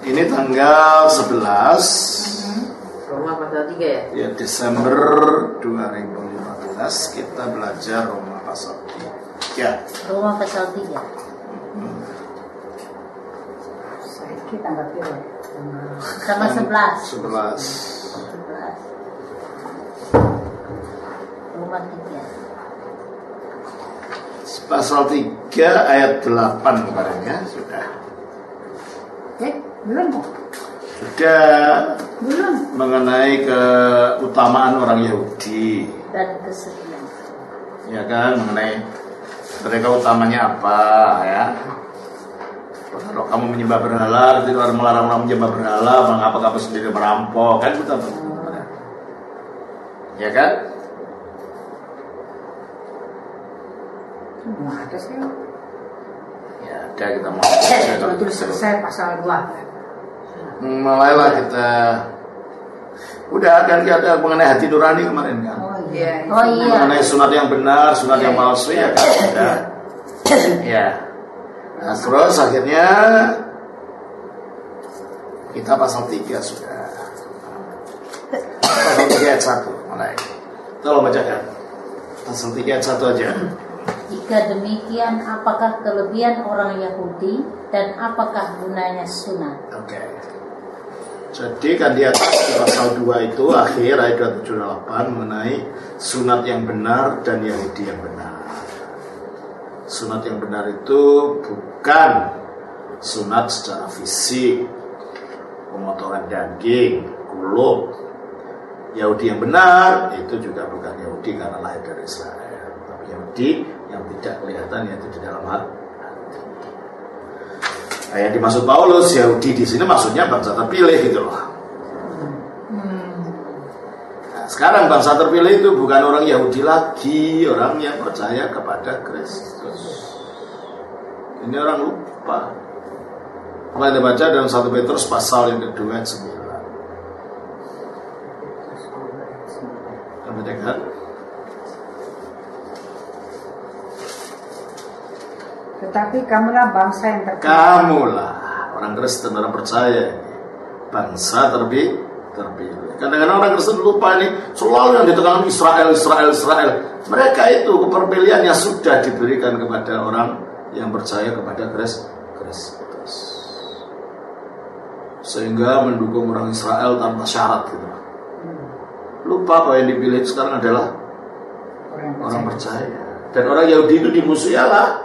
Ini tanggal 11 Roma pasal 3 ya? ya Desember 2015 kita belajar Roma pasal 3. Roma pasal 3. Kita nggak pilih. Sama 11. 11. Roma 3. Pasal 3 ayat 8 kemarin ya, sudah. Belum. Sudah Belum. mengenai keutamaan orang Yahudi. Dan kesedihan. Ya kan, mengenai mereka utamanya apa ya? Kalau kamu menyembah berhala, tidak melarang orang menyembah berhala, mengapa kamu sendiri merampok? Kan kita ya kan? Ada sih. Ya, ada kita mau. Itu selesai pasal 2. Mulailah kita. Udah kan kita mengenai hati nurani kemarin kan? Oh iya. Mengenai sunat yang benar, sunat yang palsu ya kan? Sudah. Ya. Nah, terus akhirnya kita pasal 3 sudah. Pasal 3 ayat 1 mulai. Tolong bacakan. Pasal 3 ayat 1 aja. Jika demikian, apakah kelebihan orang Yahudi dan apakah gunanya sunat? Oke. Jadi kan di atas di pasal 2 itu akhir ayat 278 mengenai sunat yang benar dan Yahudi yang benar. Sunat yang benar itu bukan sunat secara fisik, pemotongan daging, kulit. Yahudi yang benar itu juga bukan Yahudi karena lahir dari Israel, tapi Yahudi yang tidak kelihatan yaitu di dalam hati. Nah, yang dimaksud Paulus Yahudi di sini maksudnya bangsa terpilih gitu loh. Nah, sekarang bangsa terpilih itu bukan orang Yahudi lagi, orang yang percaya kepada Kristus. Ini orang lupa. Apa kita baca dalam 1 Petrus pasal yang kedua ayat 9. Kita dengar. Tetapi kamulah bangsa yang terpilih. Kamulah orang Kristen, orang percaya, bangsa terpilih. Kadang-kadang orang Kristen lupa ini, selalu yang ditekankan Israel. Mereka itu keperpilihannya sudah diberikan kepada orang yang percaya kepada Kristus, sehingga mendukung orang Israel tanpa syarat gitu. Lupa bahwa yang dipilih sekarang adalah orang percaya. Dan orang Yahudi itu dimusuhi Allah.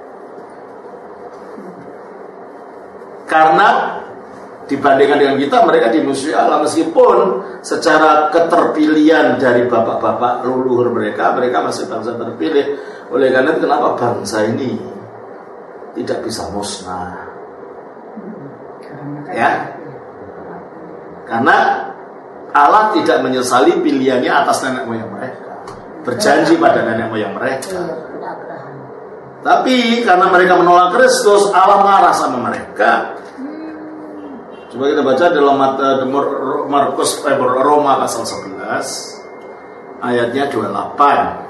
Karena dibandingkan dengan kita, mereka dimusuhi Allah. Meskipun secara keterpilihan dari bapak-bapak leluhur mereka masih bangsa terpilih. Oleh karena itu kenapa bangsa ini tidak bisa musnah? Ya, karena Allah tidak menyesali pilihannya atas nenek moyang mereka, berjanji pada nenek moyang mereka. Tapi karena mereka menolak Kristus, Allah marah sama mereka. Coba kita baca dalam Roma pasal 11 ayatnya 28.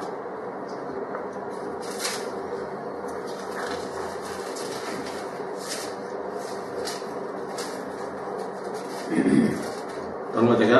Tolong bacakan.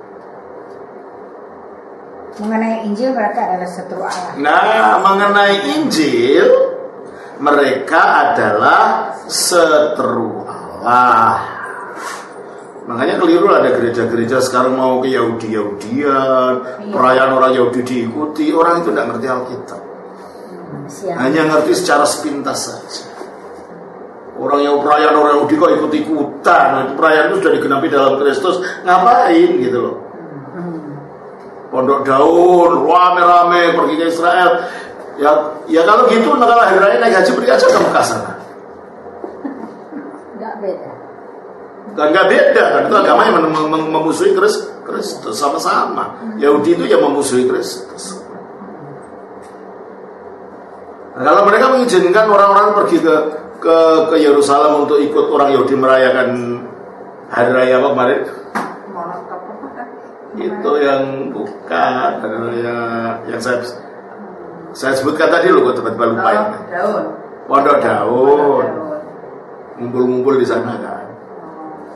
Mengenai Injil mereka adalah setru Allah. Nah, mengenai Injil mereka adalah setru Allah. Makanya keliru ada gereja-gereja sekarang mau ke Yahudi-Yahudian, perayaan orang Yahudi diikuti. Orang itu tidak ngerti Alkitab, hanya ngerti secara sepintas saja. Orang yang perayaan orang Yahudi kok ikut-ikutan, itu perayaan itu sudah digenapi dalam Kristus, ngapain gitu loh. Pondok daun, rame-rame pergi ke Israel. Ya kalau gitu, kalau hari raya naik haji pergi aja ke Mekah sana. Nggak beda. Nggak beda kan, itu agama yang memusuhi Kristus sama-sama. Yahudi itu yang memusuhi Kristus. Nah, kalau mereka mengizinkan orang-orang pergi ke Yerusalem untuk ikut orang Yahudi merayakan hari raya apa kemarin? Itu yang bukan yang saya sebutkan tadi loh, kok tiba-tiba lupa ya. Daun. Pondok daun. Ngumpul-ngumpul di sana kan.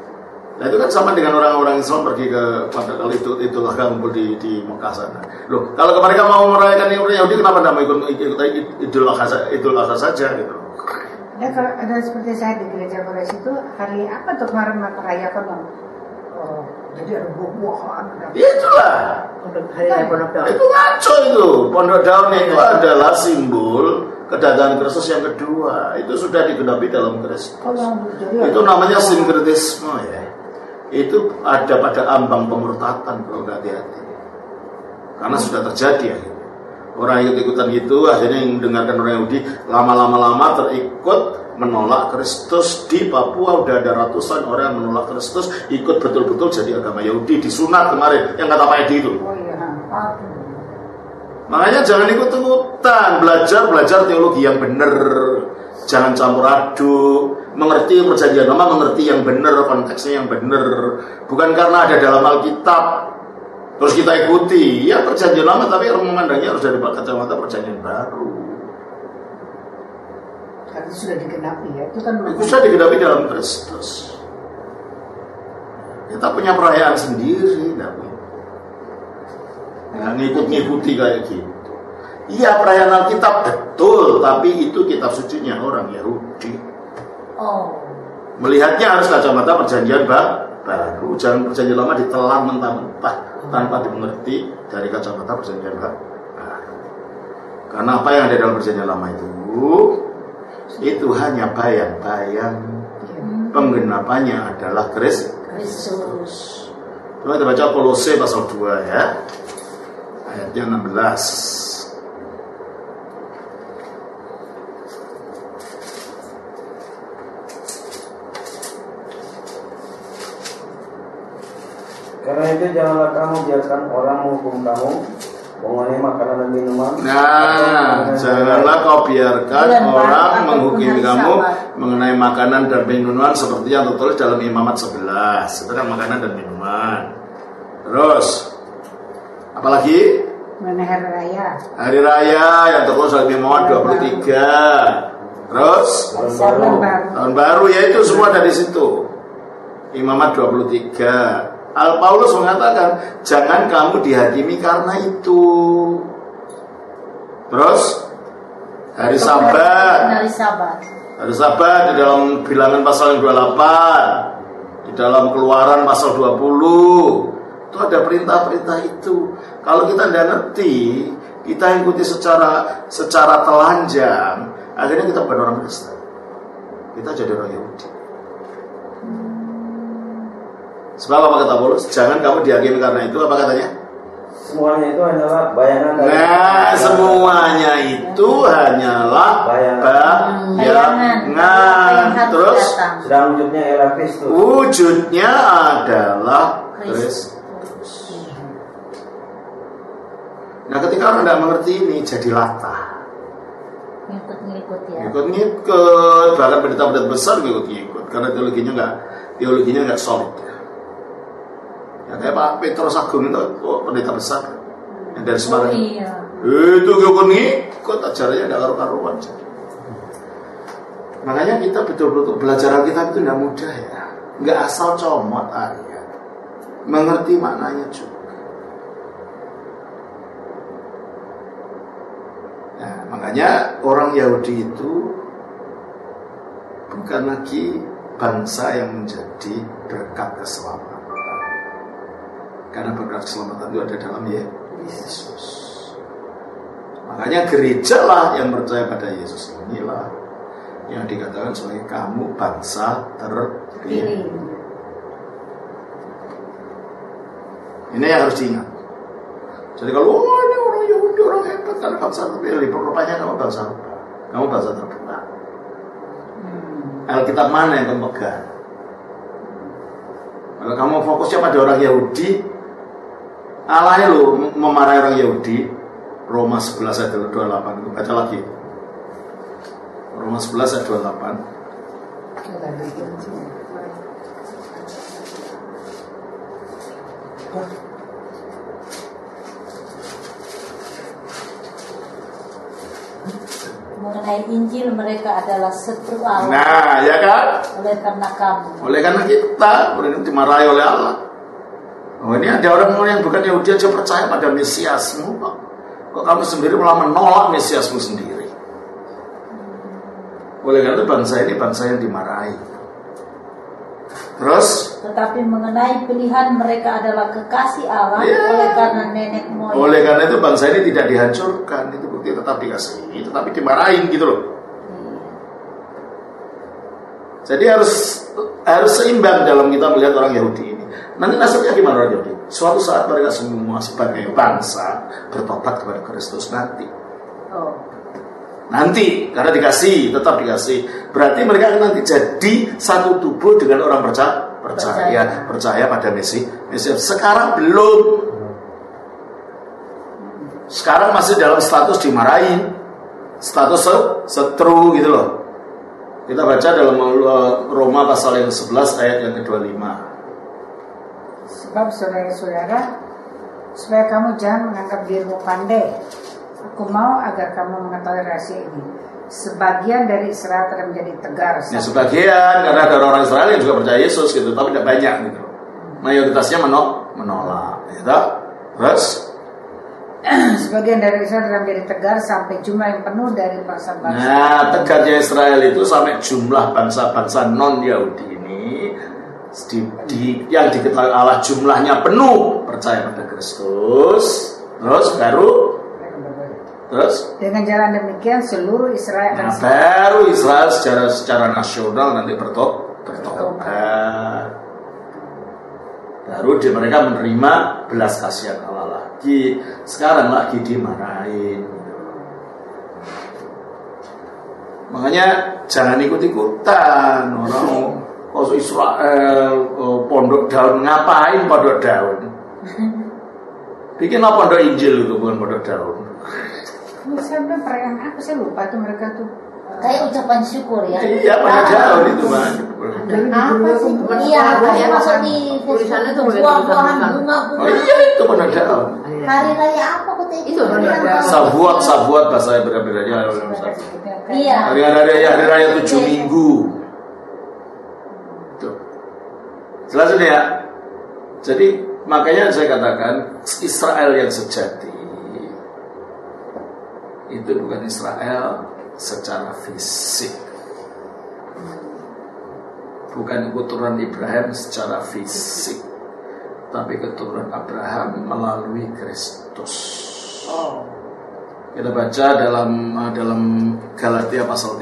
Nah itu kan sama dengan orang-orang Islam pergi ke pada kali itulah kumpul di Mekah sana. Loh, kalau mereka mau merayakan Yahudi kenapa tidak mau ikut Idul Adha saja gitu? Ya kalau ada seperti saya di gereja Kores itu hari apa tuh kemarin merayakan jadi ada buah-buahan. Itulah. Hari raya Pondok Daun. Itu ngaco itu. Pondok Daun itu adalah simbol kedatangan Kristus yang kedua. Itu sudah digenapi dalam Kristus. Itu namanya sinkretisme ya. Itu ada pada ambang pemurtatan kalau nggak hati-hati. Karena sudah terjadi ya. Orang ikut-ikutan itu akhirnya yang mendengarkan orang Yahudi lama-lama terikut menolak Kristus. Di Papua udah ada ratusan orang yang menolak Kristus, ikut betul-betul jadi agama Yahudi, disunat kemarin yang kata Pak Edi itu. Makanya jangan ikut-ikutan, belajar teologi yang benar. Jangan campur aduk, mengerti perjanjian lama, mengerti yang benar, konteksnya yang benar. Bukan karena ada dalam Alkitab terus kita ikuti, ya perjanjian lama tapi orang memandangnya harus dari kacamata perjanjian baru. Karena sudah digenapi ya, itu kan sudah digenapi dalam Kristus. Kita punya perayaan sendiri, nggak ngikut-ngikuti kayak gitu. Iya perayaan Alkitab betul, tapi itu kitab sucinya orang Yahudi. Melihatnya harus kacamata perjanjian baru, jangan perjanjian lama ditelan mentah-mentah tanpa dimengerti dari kacamata perjanjian baru. Karena apa yang ada dalam perjanjian lama itu hanya bayang-bayang, penggenapannya adalah Kristus. Coba kita baca Kolose pasal 2 ya, ayatnya 16. Karena itu janganlah kamu biarkan orang menghukum kamu mengenai makanan dan minuman. Nah, janganlah kau biarkan orang menghukumi kamu mengenai makanan dan minuman seperti yang tertulis dalam Imamat 11. Itu kan makanan dan minuman. Terus, apalagi? mengenai hari raya. Hari raya yang tertulis dalam Imamat 23. Terus, tahun baru ya itu semua dari situ. Imamat 23. Paulus mengatakan jangan kamu dihakimi karena itu. Terus hari Sabat di dalam Bilangan pasal yang 28, di dalam Keluaran pasal 20 itu ada perintah-perintah itu. Kalau kita tidak ngerti, kita ikuti secara telanjang, akhirnya kita bukan orang Kristen, kita jadi orang Yahudi. Sebab apa kata Paulus? Jangan kamu dihakimi karena itu. Apa katanya? Semuanya itu hanyalah bayangan. Nah, semuanya itu hanyalah bayangan. Terus sedang wujudnya ialah Kristus. Wujudnya adalah Kristus. Nah, ketika orang tidak mengerti ini jadi latah. Ngikut ya. Ngikut. Bahkan pendeta-pendeta besar ngikut. Karena teologinya nggak solid. Ya kayak Pak Petrus Agung itu pendeta besar yang dari Semarang. Iya. Itu ngikut ajarannya tidak karu-karuan. Makanya kita betul-betul belajar Alkitab itu tidak mudah ya. Nggak asal comot aja. Mengerti maknanya juga. Nah, makanya orang Yahudi itu bukan lagi bangsa yang menjadi berkat keselamatan. Karena berkat keselamatan itu ada dalam Yesus. Makanya gereja lah yang percaya pada Yesus inilah yang dikatakan sebagai kamu bangsa terpilih. Ini yang harus diingat. Jadi kalau ini orang Yahudi orang hebat karena bangsa terpilih, rupanya kamu bangsa apa? Kamu bangsa terpilih. Alkitab mana yang kamu pegang? Kalau kamu fokusnya pada orang Yahudi, Allah lu memarahi orang Yahudi. Roma 11 ayat 28. Baca lagi. Roma 11 ayat 28. Mengenai Injil mereka adalah setru Allah. Nah, ya kan? oleh karena kamu. Oleh karena kita dimarahi oleh Allah. Oh, ini ada orang-orang yang bukan Yahudi aja percaya pada Mesiasmu kok. Kok kamu sendiri malah menolak Mesiasmu sendiri? Oleh karena itu bangsa ini bangsa yang dimarahi. Terus? Tetapi mengenai pilihan mereka adalah kekasih Allah oleh karena nenek moyang. Oleh karena itu bangsa ini tidak dihancurkan, itu bukti tetap dikasihi, tetapi dimarahin gitu loh. Jadi harus seimbang dalam kita melihat orang Yahudi ini. Nanti nasibnya gimana orang Yahudi? Suatu saat mereka semua sebagai bangsa bertobat kepada Kristus nanti. Nanti, karena dikasih, tetap dikasih. Berarti mereka akan nanti jadi satu tubuh dengan orang percaya pada Mesias. Sekarang belum. Sekarang masih dalam status dimarahin, status seteru gitu loh. Kita baca dalam Roma pasal yang 11 ayat yang ke-25. Sebab saudara-saudara, supaya kamu jangan menganggap dirimu pandai, aku mau agar kamu mengetahui rahasia ini. Sebagian dari Israel telah menjadi tegar. Ya sebagian, karena ada orang Israel yang juga percaya Yesus gitu, tapi tidak banyak gitu. Mayoritasnya menolak, gitu. Terus sebagian dari Israel telah menjadi tegar sampai jumlah yang penuh dari bangsa-bangsa. Nah, tegarnya Israel itu sampai jumlah bangsa-bangsa non-Yahudi ini yang diketahui Allah jumlahnya penuh percaya pada Kristus. Terus dengan jalan demikian seluruh Israel baru Israel secara nasional nanti bertobat. Baru mereka menerima belas kasihan Allah lagi. Sekarang lagi dimarahin. Makanya jangan ikut-ikutan orang Israel pondok daun. Ngapain pondok daun? Bikin apa pondok Injil itu, bukan pondok daun. Saya bilang perayaan apa, saya lupa tuh mereka tuh. Kayak ucapan syukur ya. Iya, pondok daun itu Bang. Apa sih? Iya, kayak masuk di tulisannya tuh buah-buahan bunga-bunga. Oh iya, itu pondok daun. Hari raya apa kok itu? Sabuat bahasa Ibrani-nya. Iya. Hari raya 7 minggu. Tuh. Jelas ini ya. Jadi makanya saya katakan Israel yang sejati itu bukan Israel secara fisik, bukan keturunan Ibrahim secara fisik, tapi keturunan Abraham melalui Kristus. Kita baca dalam Galatia pasal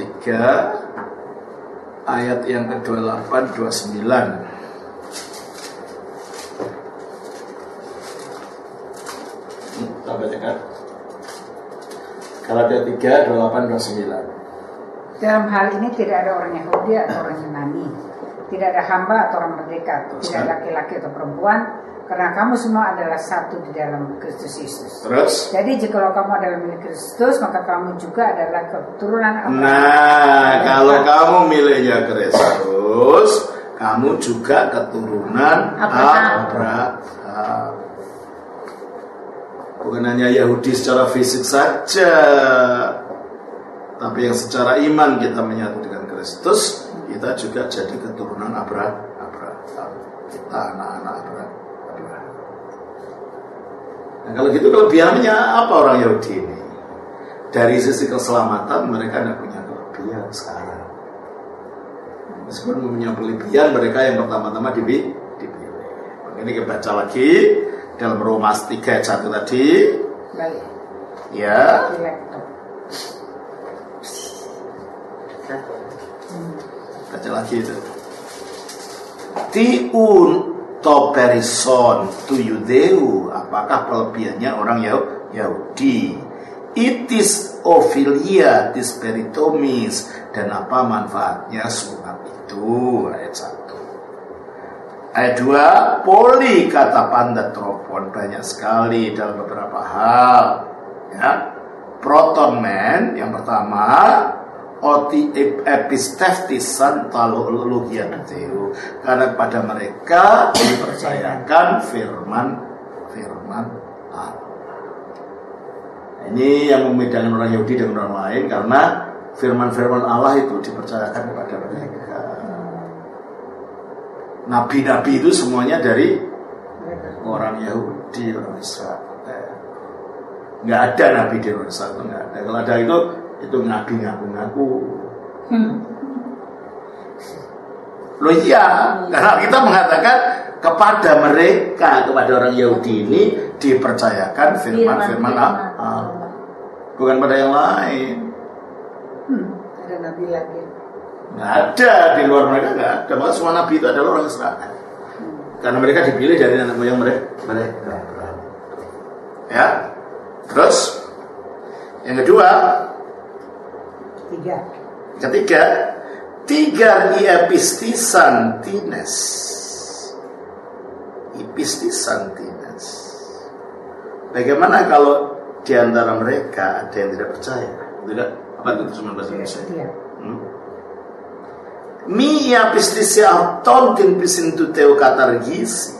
3 ayat yang ke-28 29. Kita bacakan Galatia 3 28 29. Dalam hal ini tidak ada orang Yahudi atau orang Yunani, tidak ada hamba atau orang merdeka, tidak ada laki-laki atau perempuan, karena kamu semua adalah satu di dalam Kristus Yesus. Terus? Jadi jikalau kamu adalah milik Kristus, maka kamu juga adalah keturunan Abraham. Nah, kalau kamu miliknya Kristus, kamu juga keturunan Abraham. Bukan hanya Yahudi secara fisik saja, tapi yang secara iman kita menyatu dengan Kristus, kita juga jadi keturunan Abraham. Kita anak-anak Abraham. Nah, kalau gitu kelebihannya apa orang Yahudi ini? Dari sisi keselamatan mereka tidak punya kelebihan sekarang. Meskipun punya kelebihan, mereka yang pertama-tama dipilih. Ini kita baca lagi dalam Roma 3 ayat 1 tadi. Baik. Ya. Baca lagi itu. Tiun to perison tu Yudeu, apakah kelebihannya orang Yahudi? Itis ophilia tis peritomis, dan apa manfaatnya sunat itu? Ayat 1. Ayat 2, poli kata pandatropon, banyak sekali dalam beberapa hal. Ya. Proton men yang pertama, oti episteftisan talologia teu, karena pada mereka dipercayakan firman Allah. Ini yang membedakan orang Yahudi dengan orang lain, karena firman Allah itu dipercayakan kepada mereka. nabi-nabi itu semuanya dari orang Yahudi, orang Israel. Nggak ada nabi di orang Israel, nggak ada. Kalau ada itu nabi ngaku-ngaku. Loh iya, karena kita mengatakan kepada mereka, kepada orang Yahudi ini dipercayakan firman-firman Allah, bukan pada yang lain. Ada nabi lagi. Nggak ada, di luar mereka nggak ada. Maka semua nabi itu adalah orang Israel, karena mereka dipilih dari nenek moyang mereka. Ya, terus yang kedua, tiga epistisantines. Bagaimana kalau di antara mereka ada yang tidak percaya? Tidak, apa itu cuma bahasa Indonesia? Mi epistisia tontin pisintu teo katargisi.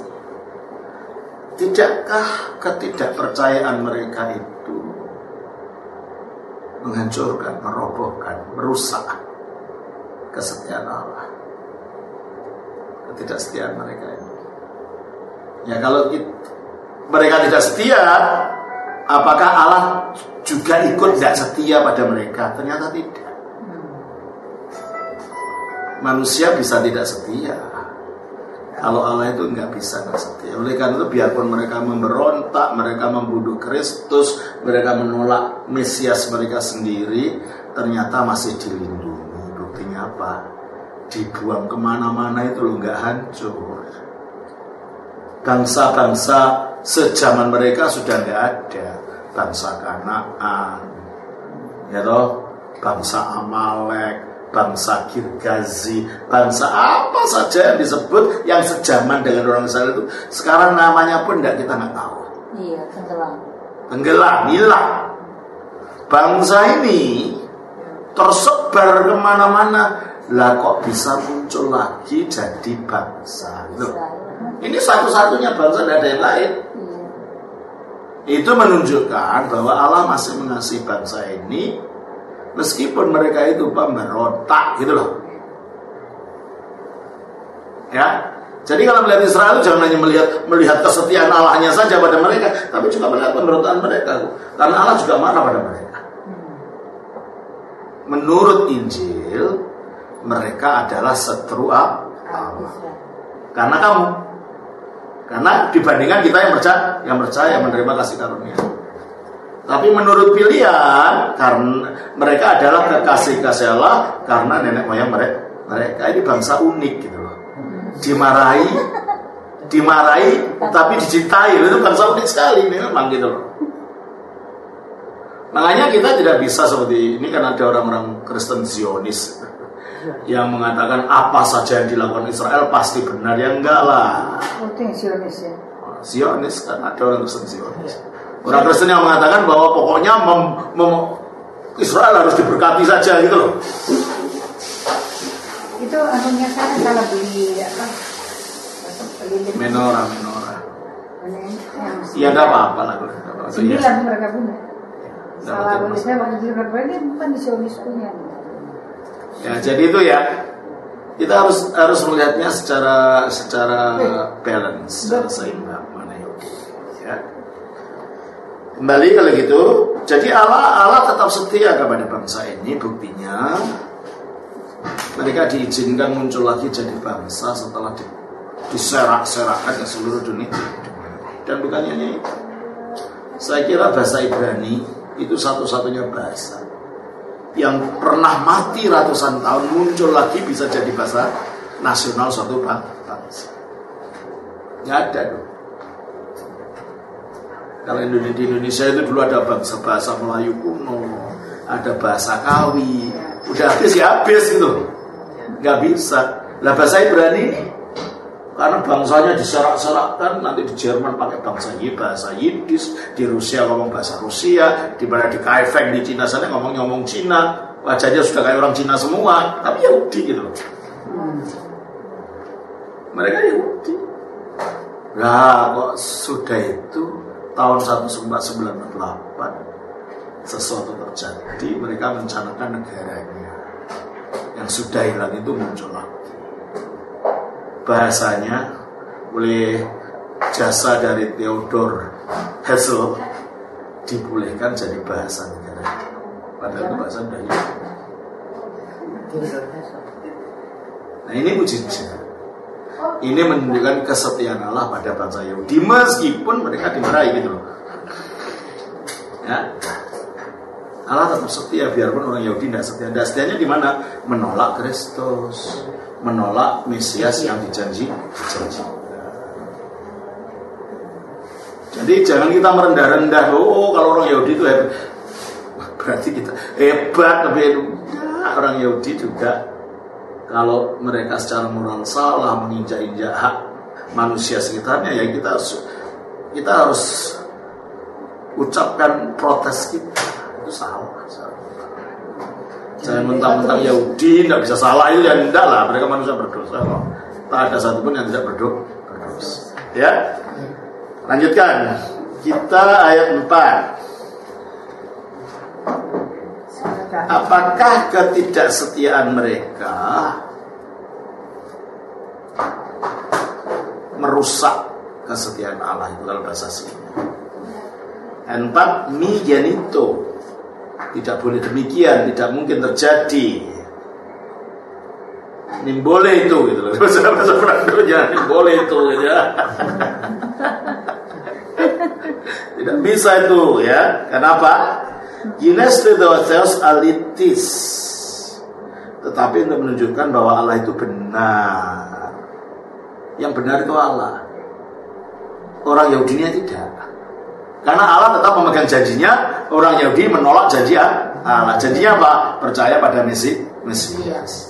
Tidakkah ketidakpercayaan mereka itu menghancurkan, merobohkan, merusak kesetiaan Allah, ketidaksetiaan mereka ini? Ya kalau mereka tidak setia, apakah Allah juga ikut tidak setia pada mereka? Ternyata tidak. Manusia bisa tidak setia, kalau Allah itu nggak bisa nggak setia. Oleh karena itu biarpun mereka memberontak, mereka membunuh Kristus, mereka menolak Mesias mereka sendiri, ternyata masih dilindungi. Buktinya apa? Dibuang kemana-mana itu loh, nggak hancur. Bangsa-bangsa sejaman mereka sudah nggak ada. Bangsa Kanaan, ya toh, bangsa Amalek, bangsa Girgazi, bangsa apa saja yang disebut yang sejaman dengan orang Israel itu, sekarang namanya pun kita nggak tahu. Iya, tenggelam, hilang. Bangsa ini tersebar kemana-mana, lah kok bisa muncul lagi jadi bangsa? Loh, ini satu-satunya bangsa, tidak ada yang lain. Itu menunjukkan bahwa Allah masih mengasihi bangsa ini, meskipun mereka itu pemberontak, gitu loh. Ya, jadi kalau melihat Israel jangan hanya melihat kesetiaan Allahnya saja pada mereka, tapi juga melihat pemberontakan mereka, karena Allah juga marah pada mereka. Menurut Injil, mereka adalah seteru Allah. Karena dibandingkan kita yang percaya menerima kasih karunia. Tapi menurut pilihan, karena mereka adalah kekasih Allah, karena nenek moyang mereka ini bangsa unik gitu loh. Dimarahi tapi dicintai. Itu bangsa unik sekali memang gitu loh. Makanya kita tidak bisa seperti ini, karena ada orang-orang Kristen Zionis yang mengatakan apa saja yang dilakukan Israel pasti benar. Ya enggak lah. Zionis ya. Zionis kan ada orang Kristen Zionis. Orang Kristen yang mengatakan bahwa pokoknya Israel harus diberkati saja gitu loh. Itu anunya sana kalau beli apa? Menora. Iya enggak apa-apa lah. 9 mereka punya. Salah tulisnya waktu itu ini bukan di Zionis punya. Ya, jadi itu ya, kita harus melihatnya secara balance, secara seimbang mana ya. Kembali kalau gitu, jadi Allah tetap setia kepada bangsa ini. Buktinya mereka diizinkan muncul lagi jadi bangsa setelah diserak-serakkan ke seluruh dunia. Dan bukannya itu, saya kira bahasa Ibrani itu satu-satunya bahasa yang pernah mati ratusan tahun, muncul lagi bisa jadi bahasa nasional suatu bangsa. Nggak ada dong. Kalau di Indonesia itu dulu ada bahasa Melayu kuno, ada bahasa Kawi, udah habis gitu, nggak bisa. Lah bahasa Ibrani ini, karena bangsanya diserak-serakkan, nanti di Jerman pakai bahasa Yiddish, di Rusia ngomong bahasa Rusia, di mana di Kaifeng di Cina sana ngomong Cina, wajahnya sudah kayak orang Cina semua, tapi Yahudi gitu loh. Mereka Yahudi. Nah, kok sudah itu tahun 1998 sesuatu terjadi, mereka mencanakan negaranya yang sudah hilang itu muncul lagi. bahasanya oleh jasa dari Theodor Herzl dibolehkan jadi bahasa negara. Padahal itu bahasa Dayak. Nah ini mujizat. Ini menunjukkan kesetiaan Allah pada bangsa Yahudi meskipun mereka dimarahi gitu loh. Ya. Allah tetap setia biarpun orang Yahudi tidak setia. Tidak setianya di mana? Menolak Kristus, menolak Mesias yang dijanji. Jadi jangan kita merendah-rendah. Oh, kalau orang Yahudi itu hebat, berarti kita hebat. Tapi orang Yahudi juga kalau mereka secara moral salah, menginjak-injak hak manusia sekitarnya, ya kita harus ucapkan protes kita. Itu salah. Saya mentang-mentang Yahudi tidak bisa salah, itu ya tidak lah, mereka manusia berdosa. Tak ada satupun yang tidak berdosa. Ya, lanjutkan. Kita ayat 4. Apakah ketidaksetiaan mereka merusak kesetiaan Allah? Itu dalam bahasa sini. 4 mijanito. Tidak boleh demikian, tidak mungkin terjadi. Ini boleh itu gitu loh. Bahasa Frandonya ini boleh itu ya. Tidak bisa itu ya. Kenapa? Ginestridotheos alitis. Tetapi untuk menunjukkan bahwa Allah itu benar. Yang benar itu Allah. Orang Yahudinya tidak. Karena Allah tetap memegang janjinya, orang Yahudi menolak janji Allah. Janjinya apa? Percaya pada Mesias.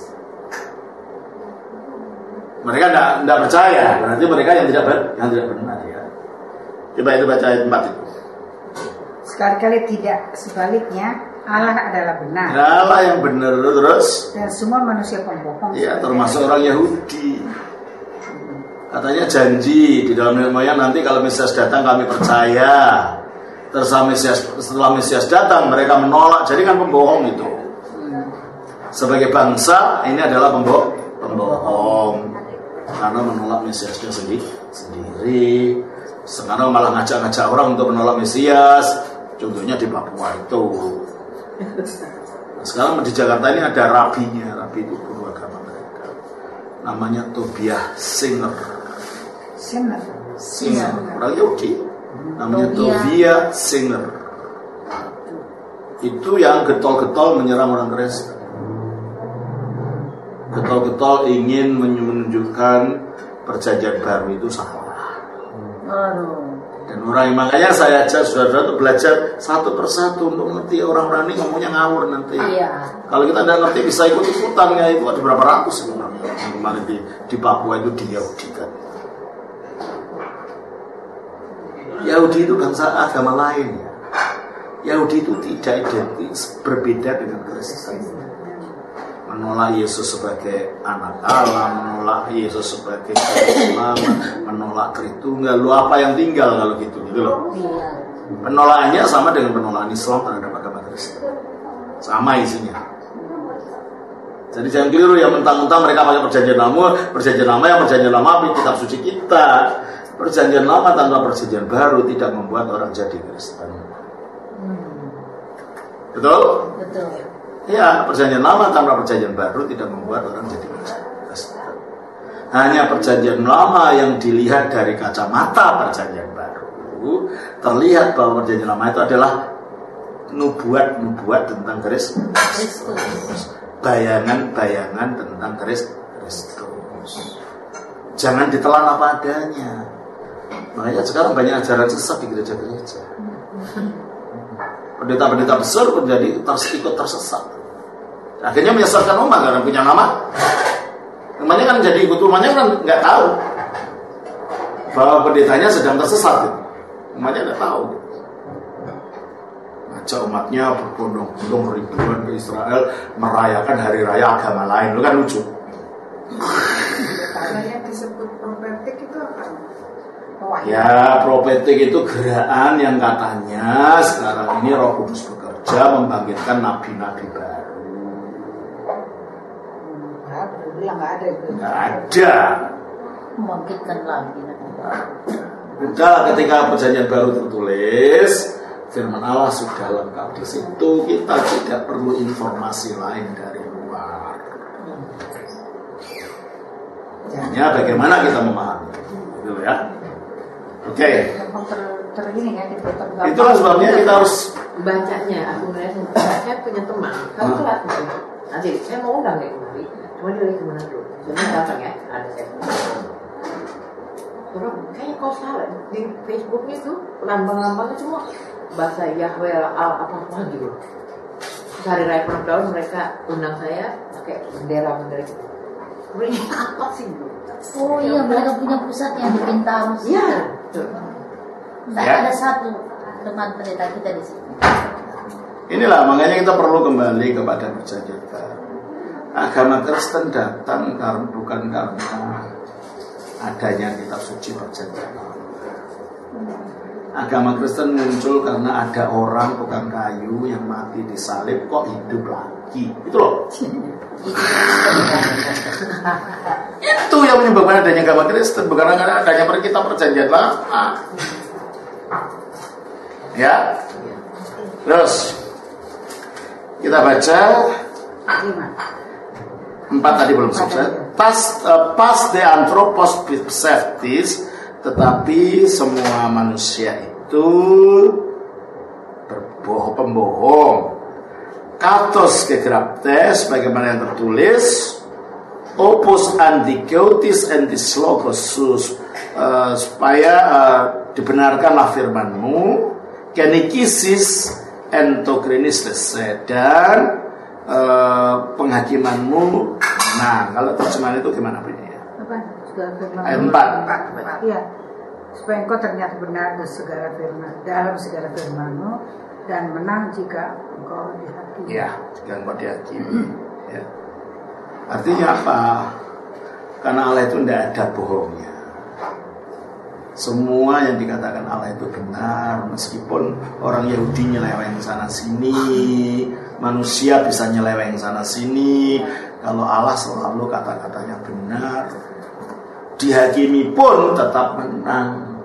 Mereka tidak percaya, berarti mereka yang tidak benar ya. Coba itu baca ayat 4 itu. Sekali-kali tidak, sebaliknya Allah adalah benar. Allah yang benar terus. Dan semua manusia pembohong. Ya, termasuk orang Yahudi. Katanya janji di dalam nenek moyang nanti kalau Mesias datang kami percaya. Terus setelah Mesias datang mereka menolak. Jadi kan pembohong itu. Sebagai bangsa ini adalah pembohong. Karena menolak Mesiasnya sendiri. Sekarang malah ngajak-ngajak orang untuk menolak Mesias. Contohnya di Papua itu. Nah, sekarang di Jakarta ini ada rabinya. Rabi itu guru agama mereka. Namanya Tobiah Singer. Orang Yahudi namanya Tobiah Singer. Itu yang getol-getol menyerang orang Kristen. Getol-getol ingin menunjukkan perjanjian baru itu salah. Dan makanya saya aja saudara itu belajar satu persatu untuk ngerti. Orang-orang ini ngomongnya ngawur nanti. Kalau kita tidak ngerti bisa ikut-ikutan ya. Itu ada berapa ratus sebenarnya yang kemarin di Papua itu diyahudikan. Yahudi itu bangsa agama lain ya. Yahudi itu tidak identik, berbeda dengan Kristen. Menolak Yesus sebagai anak Allah, menolak Yesus sebagai ulama, menolak Tritunggal. Lu apa yang tinggal kalau gitu loh. Penolakannya sama dengan penolakan Islam terhadap agama Kristen. Sama isinya. Jadi jangan keliru ya, mentang-mentang mereka pakai perjanjian lama kitab suci kita. Perjanjian lama tanpa perjanjian baru tidak membuat orang jadi Kristen. Betul? Betul. Ya, perjanjian lama tanpa perjanjian baru tidak membuat orang jadi Kristen. Hanya perjanjian lama yang dilihat dari kacamata perjanjian baru, terlihat bahwa perjanjian lama itu adalah nubuat tentang Kristus. Bayangan-bayangan tentang Kristus. Jangan ditelan apa adanya. Makanya sekarang banyak ajaran sesat di gereja-gereja. Pendeta-pendeta besar menjadi ikut tersesat. Akhirnya menyesatkan umat karena punya nama. Namanya kan jadi ikut umatnya kan nggak tahu bahwa pendetanya sedang tersesat. Umatnya nggak tahu. Ngajak umatnya berbondong-bondong ribuan ke Israel merayakan hari raya agama lain. Itu kan lucu. Yang disebut profetik itu apa? Ya, profetik itu gerakan yang katanya sekarang ini Roh Kudus bekerja membangkitkan nabi-nabi baru. Nggak ada itu. Nggak ada. membangkitkan lagi. Udah, ketika perjanjian baru tertulis, firman Allah sudah lengkap di situ. Kita tidak perlu informasi lain dari luar. Hanya bagaimana kita memahami, gitu ya. Oke. Tergini ya, Itulah sebabnya kita harus bacanya. Aku ngeliat, saya punya teman, kamu telat nanti saya mau undang dia kemari, cuma dia lagi kemana dulu. Sebenarnya datang ya, ada saya. Orang kayaknya kau salah di Facebooknya tuh lambang-lambangnya semua bahasa Yahweh apa gitu. Hari raya ulang tahun mereka undang saya pakai bendera gitu. Ini apa sih bu? Oh iya, mereka punya pusat yang di Bintaro. Iya. Ada satu teman pendeta kita di sini. Inilah makanya kita perlu kembali kepada perjanjian baru. Agama Kristen datang bukan karena adanya kitab suci perjanjian lama. Agama Kristen muncul karena ada orang tukang kayu yang mati disalib kok hidup lagi. Itu loh. Itu yang menyebabkan adanya agama Kristen, bukan karena adanya kitab perjanjian lama. Ya. Terus kita baca 4 tadi belum selesai. Pas the anthropos perceptis, tetapi semua manusia itu pembohong. Katos kegraptes, bagaimana yang tertulis, opus antikotis antislogosus, supaya dibenarkanlah firmanmu, kenikisis entokrinistes, dan penghakimanmu. Nah, kalau terjemahan itu gimana bunyinya? Ayat 4. Iya. Supaya engkau ternyata benar dalam segala firman-Mu dan menang jika engkau dihakimi. Ya, jika engkau dihakimi. Ya. Artinya apa? Karena Allah itu tidak ada bohongnya. Semua yang dikatakan Allah itu benar, meskipun orang Yahudi nyeleweng sana sini, manusia bisa nyeleweng sana sini. Kalau Allah selalu kata-katanya benar, dihakimi pun tetap menang.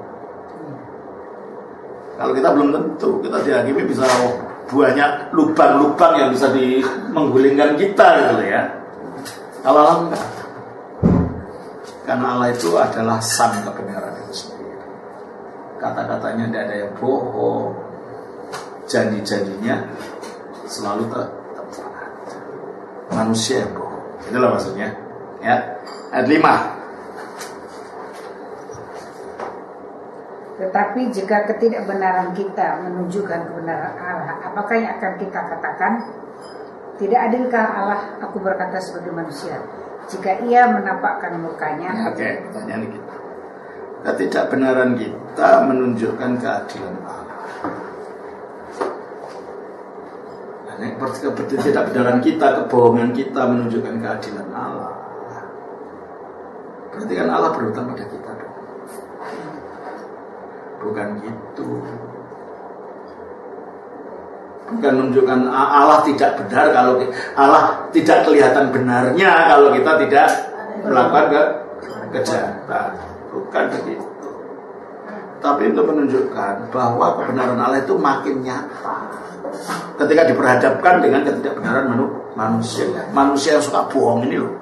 Kalau kita belum tentu, kita dihakimi bisa banyak lubang-lubang yang bisa menggulingkan kita gitu ya. Kalau Allah enggak, karena Allah itu adalah sang kebenaran itu sendiri. Kata-katanya tidak ada yang bohong, janji-janjinya selalu tepat. Manusia yang bohong, itulah maksudnya. Ya, ayat 5. Tetapi jika ketidakbenaran kita menunjukkan kebenaran Allah, apakah yang akan kita katakan? Tidak adilkah Allah, aku berkata sebagai manusia, jika ia menampakkan mukanya? Oke, pertanyaan kita. Ketidakbenaran kita menunjukkan keadilan Allah. Ketidakbenaran kita, kebohongan kita menunjukkan keadilan Allah. Berarti kan Allah berhutang pada kita dong. Bukan gitu. Bukan menunjukkan Allah tidak benar kalau Allah tidak kelihatan benarnya kalau kita tidak melakukan kejahatan. Bukan begitu. Tapi untuk menunjukkan bahwa kebenaran Allah itu makin nyata ketika diperhadapkan dengan ketidakbenaran manusia. Manusia yang suka bohong ini loh.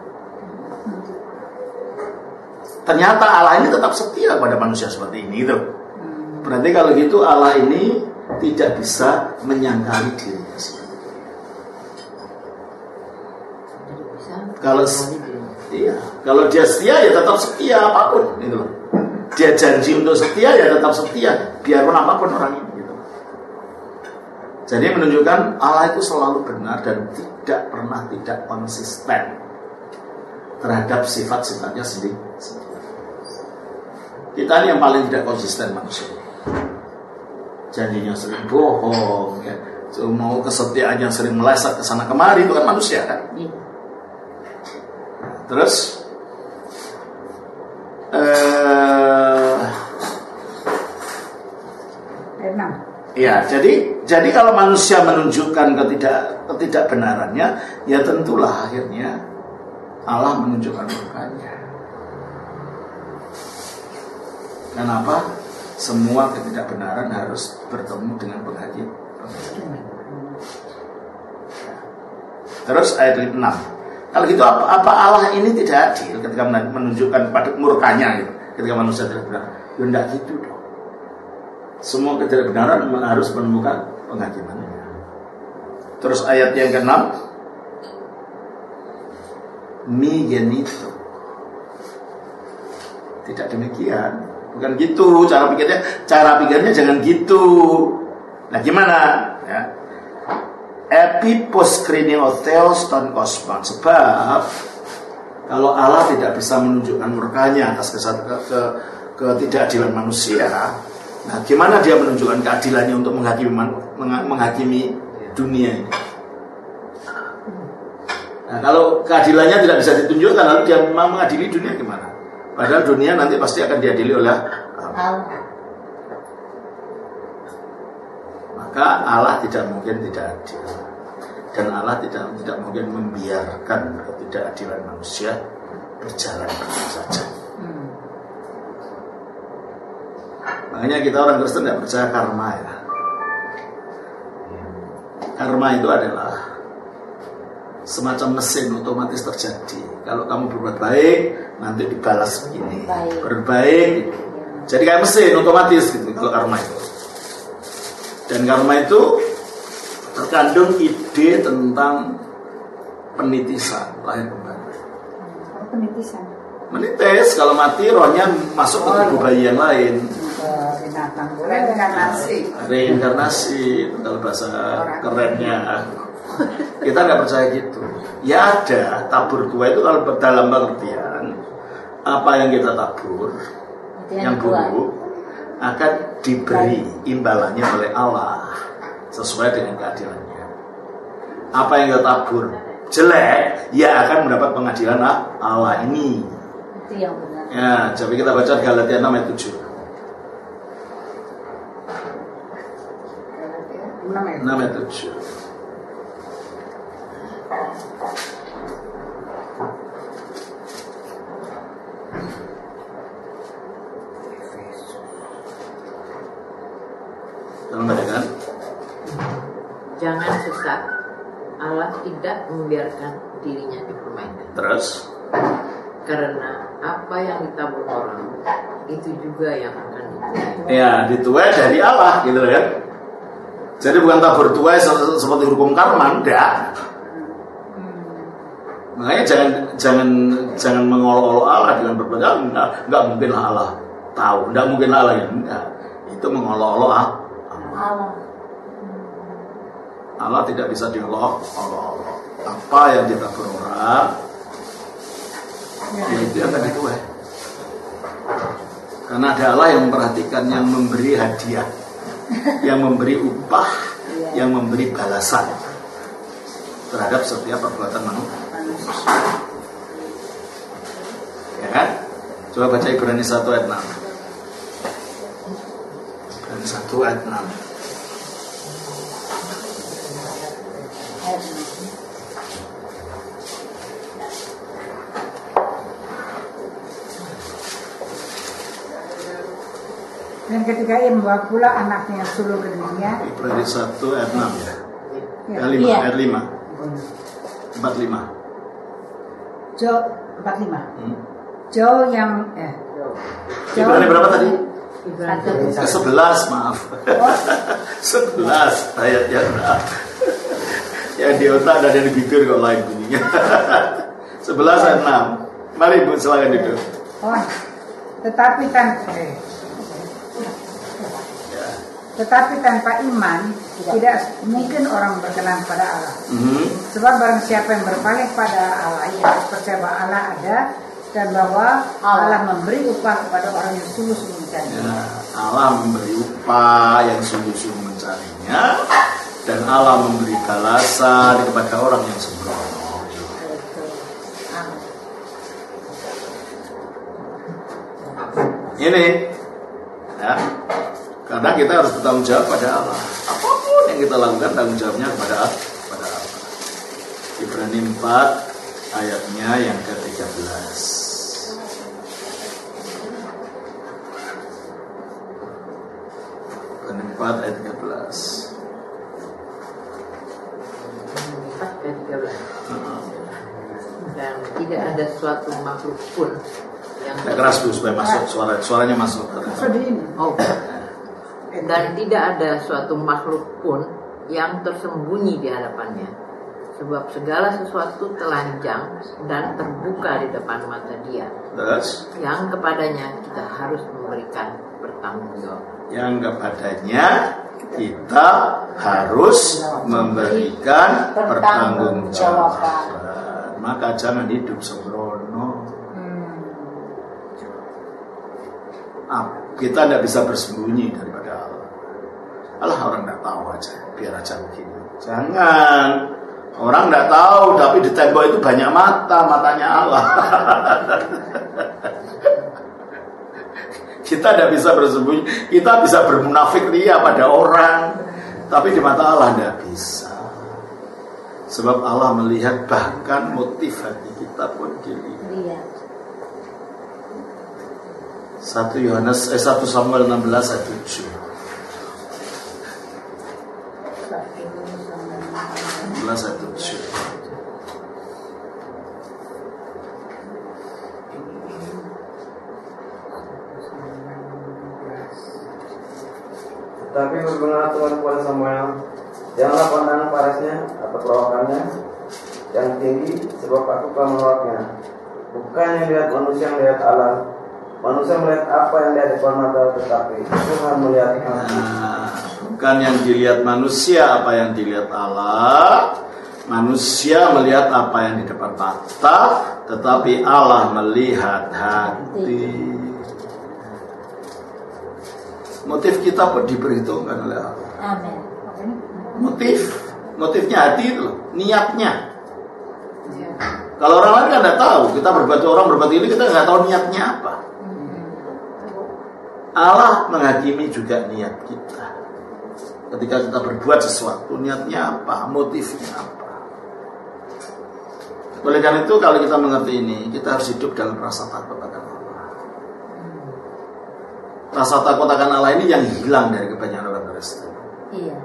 Ternyata Allah ini tetap setia pada manusia seperti ini gitu. Berarti kalau gitu Allah ini tidak bisa menyangkali dirinya sendiri. Kalau dia setia ya tetap setia apapun gitu loh. Dia janji untuk setia ya tetap setia biarpun apapun orang ini gitu. Jadi menunjukkan Allah itu selalu benar dan tidak pernah tidak konsisten terhadap sifat-sifatnya sendiri. Kita ini yang paling tidak konsisten manusia. Janjinya sering bohong, ya. Mau kesetiaannya sering meleset ke sana kemari, itu kan manusia kan. Terus ya, jadi kalau manusia menunjukkan ketidakbenarannya, ya tentulah akhirnya Allah menunjukkan mukanya. Kenapa? Semua ketidakbenaran harus bertemu dengan penghakim. Terus ayat 6. Kalau gitu apa Allah ini tidak adil ketika menunjukkan pada murkanya gitu, ketika manusia tidak benar? Ya enggak gitu dong. Semua ketidakbenaran harus menemukan penghakimannya. Terus ayat yang ke-6, migenito. Tidak demikian, bukan gitu cara pikirnya. Cara pikirnya jangan gitu. Nah gimana? Ya. Epiposkriniotheos ton kosman. Sebab kalau Allah tidak bisa menunjukkan murkanya atas ketidakadilan manusia, nah gimana dia menunjukkan keadilannya untuk menghakimi dunia ini? Nah kalau keadilannya tidak bisa ditunjukkan, lalu dia mengadili dunia gimana? Padahal dunia nanti pasti akan diadili oleh Allah. Maka Allah tidak mungkin tidak adil, dan Allah tidak mungkin membiarkan ketidakadilan manusia berjalan begitu saja. Makanya kita orang Kristen tidak percaya karma ya. Karma itu adalah semacam mesin otomatis terjadi. Kalau kamu berbuat baik, nanti dibalas begini. Berbaik, jadi kayak mesin otomatis gitu kalau karma itu. Dan karma itu terkandung ide tentang penitisan, lahir kembali. Penitisan. Menitis, kalau mati rohnya masuk ke tubuh bayi yang lain. Reinkarnasi, kalau bahasa kerennya. Kita nggak percaya gitu. Ya ada tabur tua itu kalau dalam pengertian apa yang kita tabur, yang buruk akan diberi imbalannya oleh Allah sesuai dengan keadilannya. Apa yang kita tabur jelek, ya akan mendapat pengadilan Allah ini. Itu yang benar. Ya, jadi kita baca Galatia 6 ayat 7. 6 ayat 7. Kan? Jangan sesat. Allah tidak membiarkan dirinya dipermainkan. Terus? Karena apa yang ditabur orang itu juga yang akan dituai. Ya, dituai dari Allah gitu ya. Jadi bukan tabur tuai seperti hukum karma, enggak. Makanya jangan mengolok-olok Allah dengan berbagai enggak mungkin Allah tahu, enggak mungkin Allah ya enggak. Itu mengolok-olok Allah tidak bisa diolok. Apa yang ditabur orang, ya itu akan dituai. Karena ada Allah yang memperhatikan, yang memberi hadiah, yang memberi upah, yang memberi balasan terhadap setiap perbuatan manusia. Ya kan? Coba baca Ibrani 1 ayat 6. Ibrani 1 ayat 6. Dan ketika ia membawa pula anaknya yang sulung ke dunia. Ibrani 1 ayat 6 ya. Ayat 5. 45. Jo 45. Jo yang Ibrani berapa tadi? Ibrani 11, maaf. 11 ayat yang ya di otak dan di bibir kok lain bunyinya. 11 ayat 6. Mari Bu, silakan duduk. Tetapi tanpa iman tidak mungkin orang berkenan pada Allah. Sebab barang siapa yang berpaling pada Allah, ia harus percaya bahwa Allah ada dan bahwa Allah memberi upah kepada orang yang sungguh-sungguh mencarinya. Ya, Allah memberi upah yang sungguh-sungguh mencarinya, dan Allah memberi balasan kepada orang yang sembrono. Ini, ya. Karena kita harus bertanggung jawab pada Allah. Apapun yang kita lakukan, tanggung jawabnya kepada Allah. Ibrani 4 ayatnya yang ke-13. Ibrani 4 ayat 13. 4 ayat 13. Dan tidak ada suatu makhluk pun yang Keras dulu supaya masuk suaranya masuk. Oh. Dan tidak ada suatu makhluk pun yang tersembunyi di hadapannya, sebab segala sesuatu telanjang dan terbuka di depan mata Dia. Terus Yang kepadanya kita harus memberikan pertanggungjawab. yang kepadanya kita harus memberikan pertanggungjawaban. Maka jangan hidup sembrono. Kita tidak bisa bersembunyi daripada Allah. Allah orang tidak tahu aja, biar aja begini. Jangan. Orang tidak tahu, tapi di tembok itu banyak matanya Allah. Kita tidak bisa bersembunyi. Kita bisa bermunafik ria pada orang, tapi di mata Allah tidak bisa. Sebab Allah melihat bahkan motif hati kita pun dilihat. 1 Samuel 16 ayat 7. 16 ayat 7. Tetapi berkata Tuhan kepada Samuel, janganlah pandang parasnya atau perawakannya yang tinggi, sebab aku telah menolaknya. Bukan yang lihat manusia yang lihat Allah. Manusia melihat apa yang lihat depan mata, tetapi Tuhan melihat hati. Bukan yang dilihat manusia apa yang dilihat Allah. Manusia melihat apa yang di depan mata, tetapi Allah melihat hati. Motif kita pun diperhitungkan oleh Allah. Amin. Motifnya hati itu, niatnya. Kalau orang lain kan tidak tahu, kita berbuat ini kita nggak tahu niatnya apa. Allah menghakimi juga niat kita. Ketika kita berbuat sesuatu, niatnya apa, motifnya apa. Oleh karena itu, kalau kita mengerti ini, kita harus hidup dalam rasa takut akan Allah. Rasa takut akan Allah ini yang hilang dari kebanyakan orang Kristen. Iya.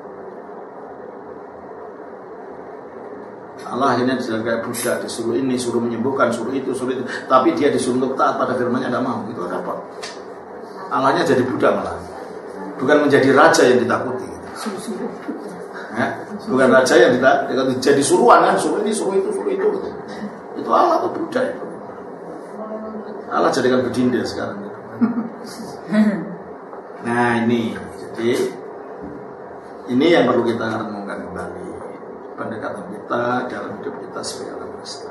Allah akhirnya kayak budak, disuruh ini, suruh menyembuhkan, suruh itu. Tapi dia disuruh untuk taat pada firman-Nya, tidak mau. Itu repot. Allahnya jadi budak malah, bukan menjadi raja yang ditakuti. Bukan raja yang ditakuti, jadi suruhan kan, suruh ini, suruh itu. Itu Allah atau budak itu. Allah jadikan bedinda sekarang. Nah ini, jadi ini yang perlu kita renungkan kembali, pendekatan kita dalam hidup kita sebagai orang Kristen.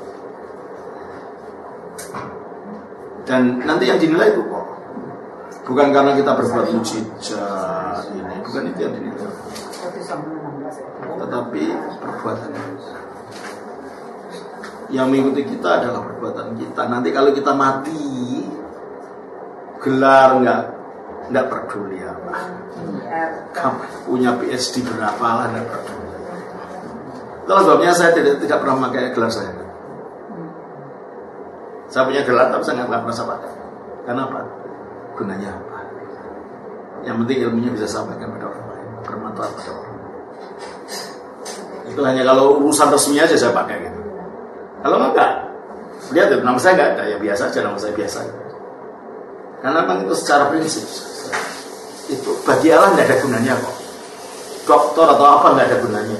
Dan nanti yang dinilai itu kok bukan karena kita berbuat mujizat ini, bukan itu yang dinilai, tetapi perbuatan yang mengikuti kita adalah perbuatan kita. Nanti kalau kita mati, gelar nggak peduli apa, kamu punya PhD berapa lah nggak peduli. Itulah sebabnya saya tidak pernah pakai gelar saya. Saya punya gelar tapi saya nggak pernah pakai. Kenapa? Gunanya apa? Yang penting ilmunya bisa sampaikan pada orang lain, bermanfaat pada orang. Itu hanya kalau urusan resmi aja saya pakai gitu. Kalau enggak, lihat nama saya enggak ada, ya biasa aja, nama saya biasa. Karena memang itu secara prinsip itu bagi Allah enggak ada gunanya kok. Doktor atau apa enggak ada gunanya.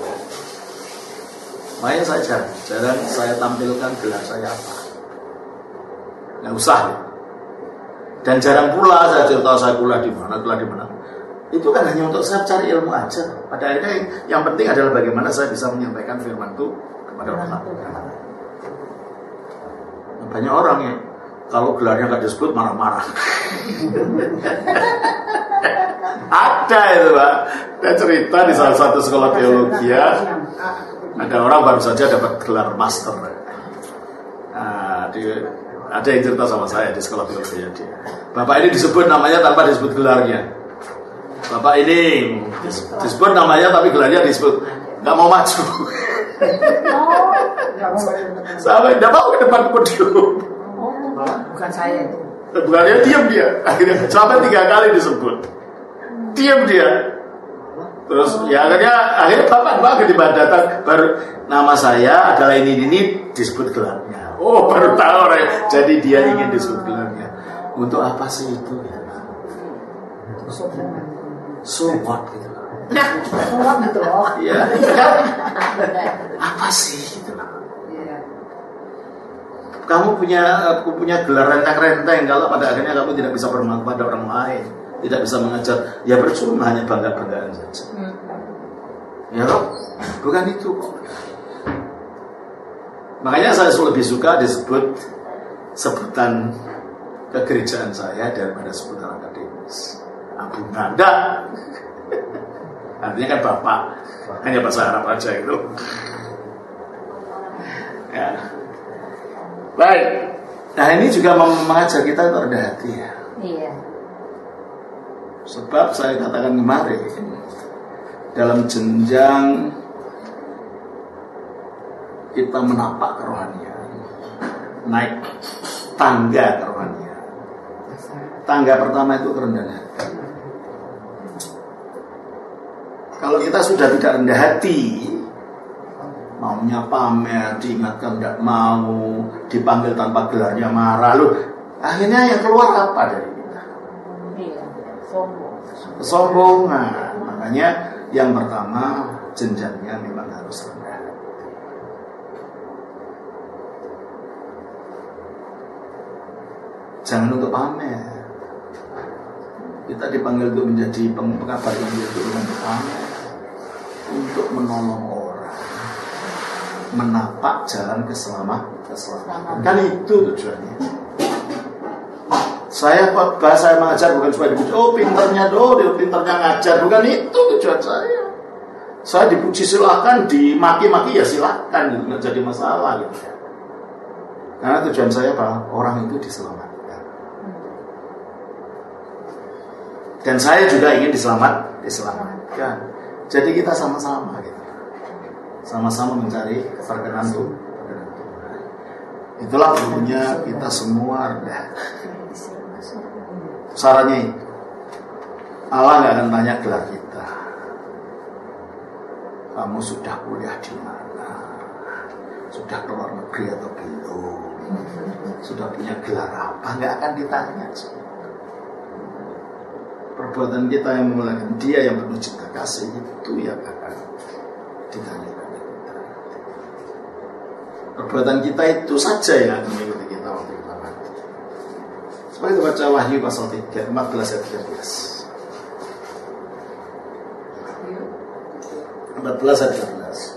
Makanya saya jarang saya tampilkan gelar saya apa. Enggak usah ya. Dan jarang pula saya cerita saya kuliah di mana. Itu kan hanya untuk saya cari ilmu aja. Pada akhirnya yang penting adalah bagaimana saya bisa menyampaikan firman itu kepada orang lain. Banyak orang ya, kalau gelarnya nggak disebut marah-marah. Ada itu Pak. Saya cerita di salah satu sekolah teologi ya, ada orang baru saja dapat gelar master. Ada yang cerita sama saya di sekolah teologi ya, dia. Bapak ini disebut namanya tanpa disebut gelarnya. Bapak ini disebut namanya tapi gelarnya disebut, nggak mau maju. Sampai tidak mau ke depan podium. Bukan saya itu. Bukannya diam dia. Akhirnya sampai 3 kali disebut. diam dia. Terus ya akhirnya bapak ketiba datang, baru nama saya adalah ini disebut gelarnya. Oh, baru tahu orang. Jadi dia ingin disebut gelarnya. Untuk apa sih itu? Ya? So what gitu. Orang gitu loh. Iya. Apa sih gitu loh. Kamu punya gelar renteng-renteng, kalau pada akhirnya kamu tidak bisa bermanfaat pada orang lain, tidak bisa mengajar, ya percuma, hanya bangga-banggaan saja. Ya loh, bukan itu kok. Makanya saya lebih suka disebut sebutan kegerejaan saya daripada sebutan akademis. Abu Nanda. Artinya kan bapak, hanya bahasa Arab aja itu. Ya. Baik. Nah ini juga mengajar kita untuk rendah hati ya. Iya. Sebab saya katakan kemarin, dalam jenjang kita menapak kerohanian, naik tangga kerohanian. Tangga pertama itu kerendahan hati. Kalau kita sudah tidak rendah hati, maunya pamer, diingatkan tidak mau, dipanggil tanpa gelarnya marah, loh, akhirnya yang keluar apa dari kita? Iya, sombong. Kesombongan. Makanya yang pertama jenjangnya memang harus rendah hati. Jangan untuk pamer. Kita dipanggil untuk menjadi pengabar yang itu untuk pamer, untuk menolong orang, menapak jalan keselamatan. Kan itu tujuannya. Saya khotbah, saya mengajar bukan supaya dipuji, oh pinternya dia pinternya ngajar, bukan itu tujuan saya. Saya dipuji silakan, dimaki-maki ya silakan, nggak jadi masalah gitu. Karena tujuan saya apa? Orang itu diselamatkan. Dan saya juga ingin diselamatkan. Jadi kita sama-sama gitu. Sama-sama mencari keperkenaan Tuhan. Itulah perlunya kita semua rendah. Sarannya itu, Allah nggak akan tanya gelar kita. Kamu sudah kuliah di mana? Sudah keluar negeri atau belum? Sudah punya gelar apa? Nggak akan ditanya. Perbuatan kita yang memuliakan Dia yang penuh cinta kasih itu yang akan ditanyakan kita. Perbuatan kita itu saja yang akan mengikuti kita waktu kita mati. Seperti itu baca Wahyu pasal 3, 14 ayat 13. 14 ayat 13.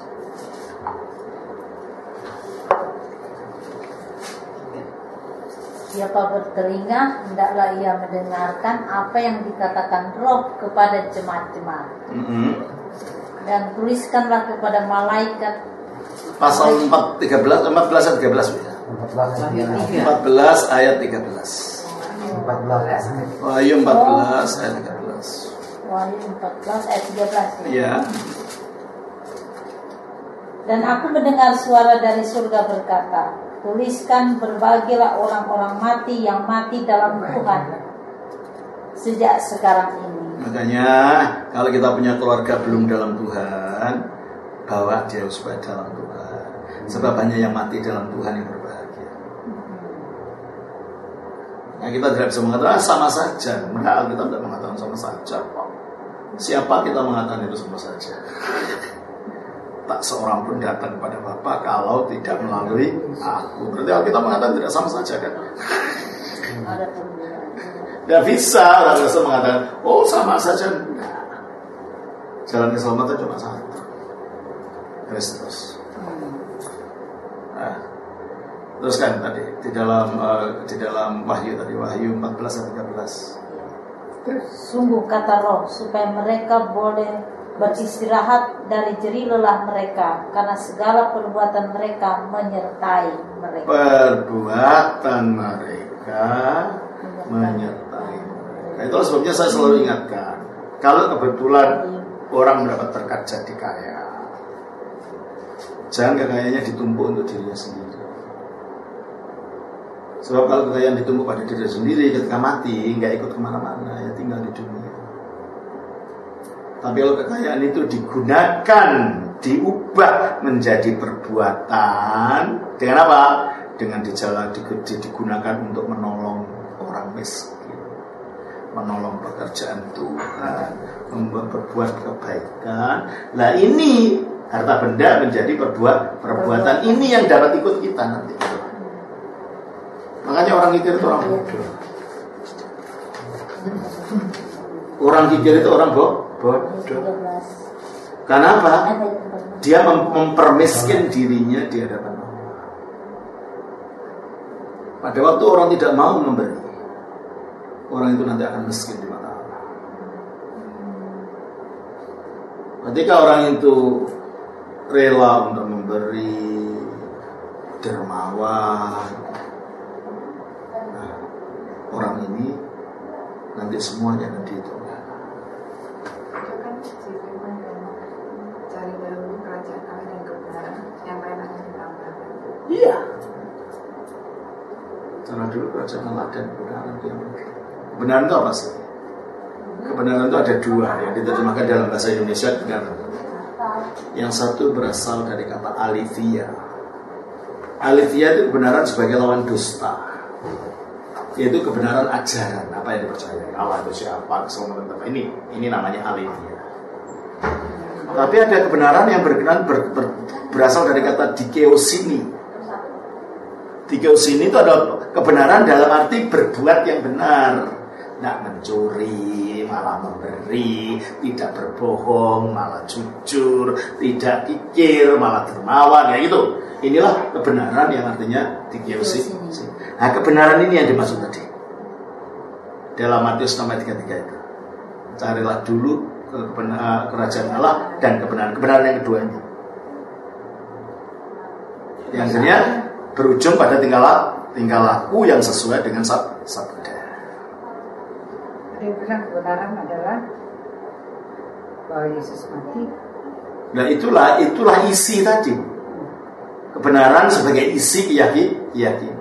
Siapa bertelinga, hendaklah ia mendengarkan apa yang dikatakan Roh kepada jemaat-jemaat. Dan tuliskanlah kepada malaikat. Pasal 14 ayat 13 ya. 14 ayat 13. Wahyu 14 ayat 13. Wahyu 14 ayat 13 ya. Dan aku mendengar suara dari surga berkata, tuliskan, berbahagialah orang-orang mati yang mati dalam Tuhan sejak sekarang ini. Makanya kalau kita punya keluarga belum dalam Tuhan, bawa dia supaya dalam Tuhan. Sebab hanya yang mati dalam Tuhan yang berbahagia. Nah, kita tidak bisa mengatakan sama saja. Enggak, kita tidak mengatakan sama saja. Siapa kita mengatakan itu sama saja? Tak seorang pun datang kepada Bapa kalau tidak melalui aku. Berarti kalau kita mengatakan tidak sama saja kan? Tidak bisa orang biasa mengatakan, oh sama saja. Enggak. Jalan keselamatan cuma satu, Kristus. Nah, teruskan tadi di dalam Wahyu tadi, Wahyu 14 ayat 13. Sungguh kata Roh, supaya mereka boleh beristirahat dari jerih lelah mereka, karena segala perbuatan mereka menyertai mereka. Perbuatan mereka menyertai mereka. Itulah sebabnya saya selalu ingatkan, kalau kebetulan orang mendapat berkat jadi kaya, jangan kekayaannya ditumpuk untuk dirinya sendiri. Sebab kalau kekayaan ditumpuk pada diri sendiri, ketika mati nggak ikut kemana-mana, ya tinggal di dunia. Tapi kalau kekayaan itu digunakan, diubah menjadi perbuatan, dengan apa? Dengan digunakan untuk menolong orang miskin, menolong pekerjaan Tuhan, berbuat kebaikan. Nah ini harta benda menjadi perbuatan ini yang dapat ikut kita nanti. Makanya orang kikir itu orang bodoh. Orang kikir itu orang bodoh. Kenapa? Dia mempermiskin dirinya di hadapan Allah. Pada waktu orang tidak mau memberi, orang itu nanti akan miskin di mata Allah. Ketika orang itu rela untuk memberi, dermawan, nah, orang ini nanti semuanya akan dihitung. Cari dahulu kerajaan Allah dan kebenaran, yang lain akan ditambahkan. Iya. Cari dulu kerajaan Allah dan kebenaran. Kebenaran itu apa sih? Kebenaran itu ada dua yang diterjemahkan dalam bahasa Indonesia kebenaran. Yang satu berasal dari kata alithia. Alithia itu kebenaran sebagai lawan dusta, yaitu kebenaran ajaran, apa yang dipercayai Allah itu siapa, keselamatan apa, ini namanya alithia. Tapi ada kebenaran yang berasal dari kata dikeosini. Dikeosini itu adalah kebenaran dalam arti berbuat yang benar, tidak mencuri malah memberi, tidak berbohong malah jujur, tidak kikir malah dermawan, kayak gitu. Inilah kebenaran yang artinya dikeosini. Nah, kebenaran ini yang dimaksud tadi dalam Matius 6:33 itu. Carilah dulu kerajaan Allah dan kebenaran yang kedua ini. Yang akhirnya berujung pada tingkah laku yang sesuai dengan sabda. Ada yang bilang kebenaran adalah bahwa Yesus mati. Nah itulah isi tadi. Kebenaran sebagai isi keyakinan.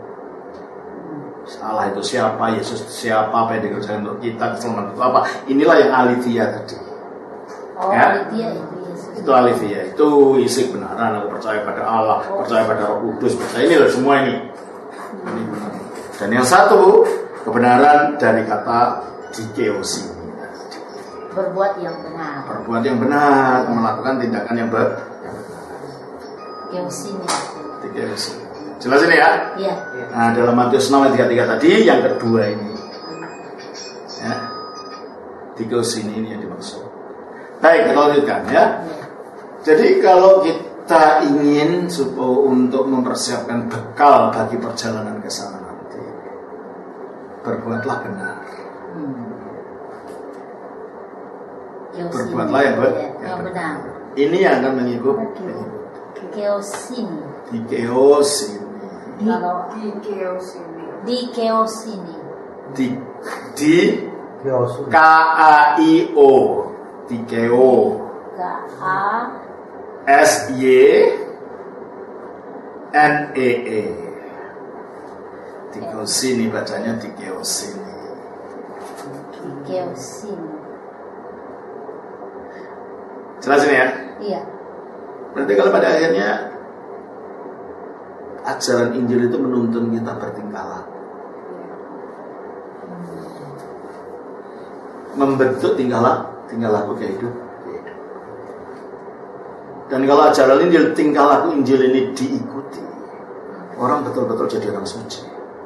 Allah itu siapa, Yesus siapa, apa yang dikerjakan untuk kita, keselamatan itu apa. Inilah yang alithia tadi. Ya? Alithia itu Yesus. Itu alithia, itu isi kebenaran. Aku percaya pada Allah, percaya pada Roh Kudus, percaya ini loh semua ini. Dan yang satu kebenaran dari kata dikeosini. Berbuat yang benar. Berbuat yang benar, melakukan tindakan yang Keosini. dikeosini. Jelas ini ya? Iya. Nah, dalam Matius 6:33 tadi yang kedua ini. Ya. Dikeosini ini yang dimaksud. Baik, kita lanjutkan ya. Jadi kalau kita ingin untuk mempersiapkan bekal bagi perjalanan ke sana nanti, berbuatlah benar. Berbuatlah yang benar. Ini yang akan mengikuti. Keosini. Dikeosini. Kalau Dikeosini. dikeosini. Di KAIO. Dikeo. SYNEE. Dikeosini bacanya dikeosini. Keosini. Jelas ini ya? Iya. Berarti kalau pada akhirnya ajaran Injil itu menuntun kita bertingkah laku, membentuk tingkah laku kehidupan. Dan kalau ajaran Injil, tingkah laku Injil ini diikuti, orang betul-betul jadi orang suci.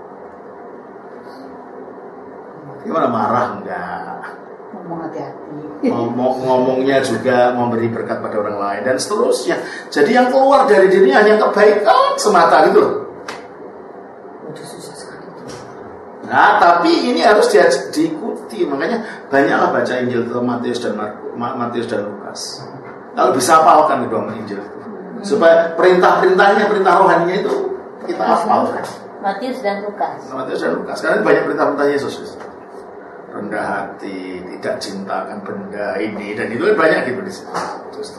Gimana, marah enggak? Ngomong hati-hati. Ngomongnya juga memberi berkat pada orang lain dan seterusnya. Jadi yang keluar dari dirinya hanya kebaikan semata gitu loh. Udah susah sekali. Nah, tapi ini harus diikuti. Makanya banyaklah baca Injil Matius dan Lukas. Kalau bisa hafalkan kedua Injil itu, supaya perintah-perintahnya, perintah rohaninya itu kita hafalkan. Matius dan Lukas. Karena banyak perintah-perintah Yesus. Rendah hati, tidak cintakan benda ini dan itu banyak gitu di sini. Justru.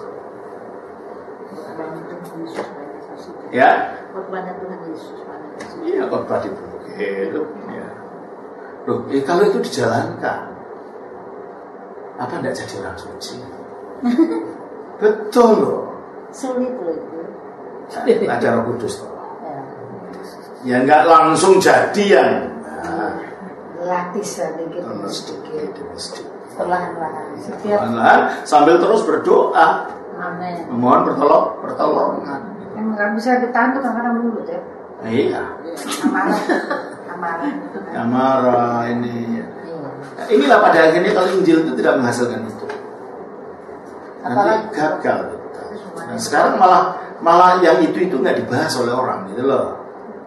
Ya. Korban Tuhan Yesus. Iya, khotbah di bukit. Ya. Loh, kalau itu dijalankan, apa enggak jadi orang suci? Betul loh. Sulit loh itu. Ada Roh Kudus toh. Ya enggak langsung jadian. Latih sedikit Demi sedikit. Perlahan-lahan. Perlahan sambil terus berdoa. Amin. Memohon pertolongan. Yang nggak bisa ditahan tuh kadang-kadang mulut ya. Iya. Amarah ini. Nah, inilah pada akhirnya kalau Injil itu tidak menghasilkan itu. Nanti gagal. Nah, sekarang malah yang itu nggak dibahas oleh orang gitu loh.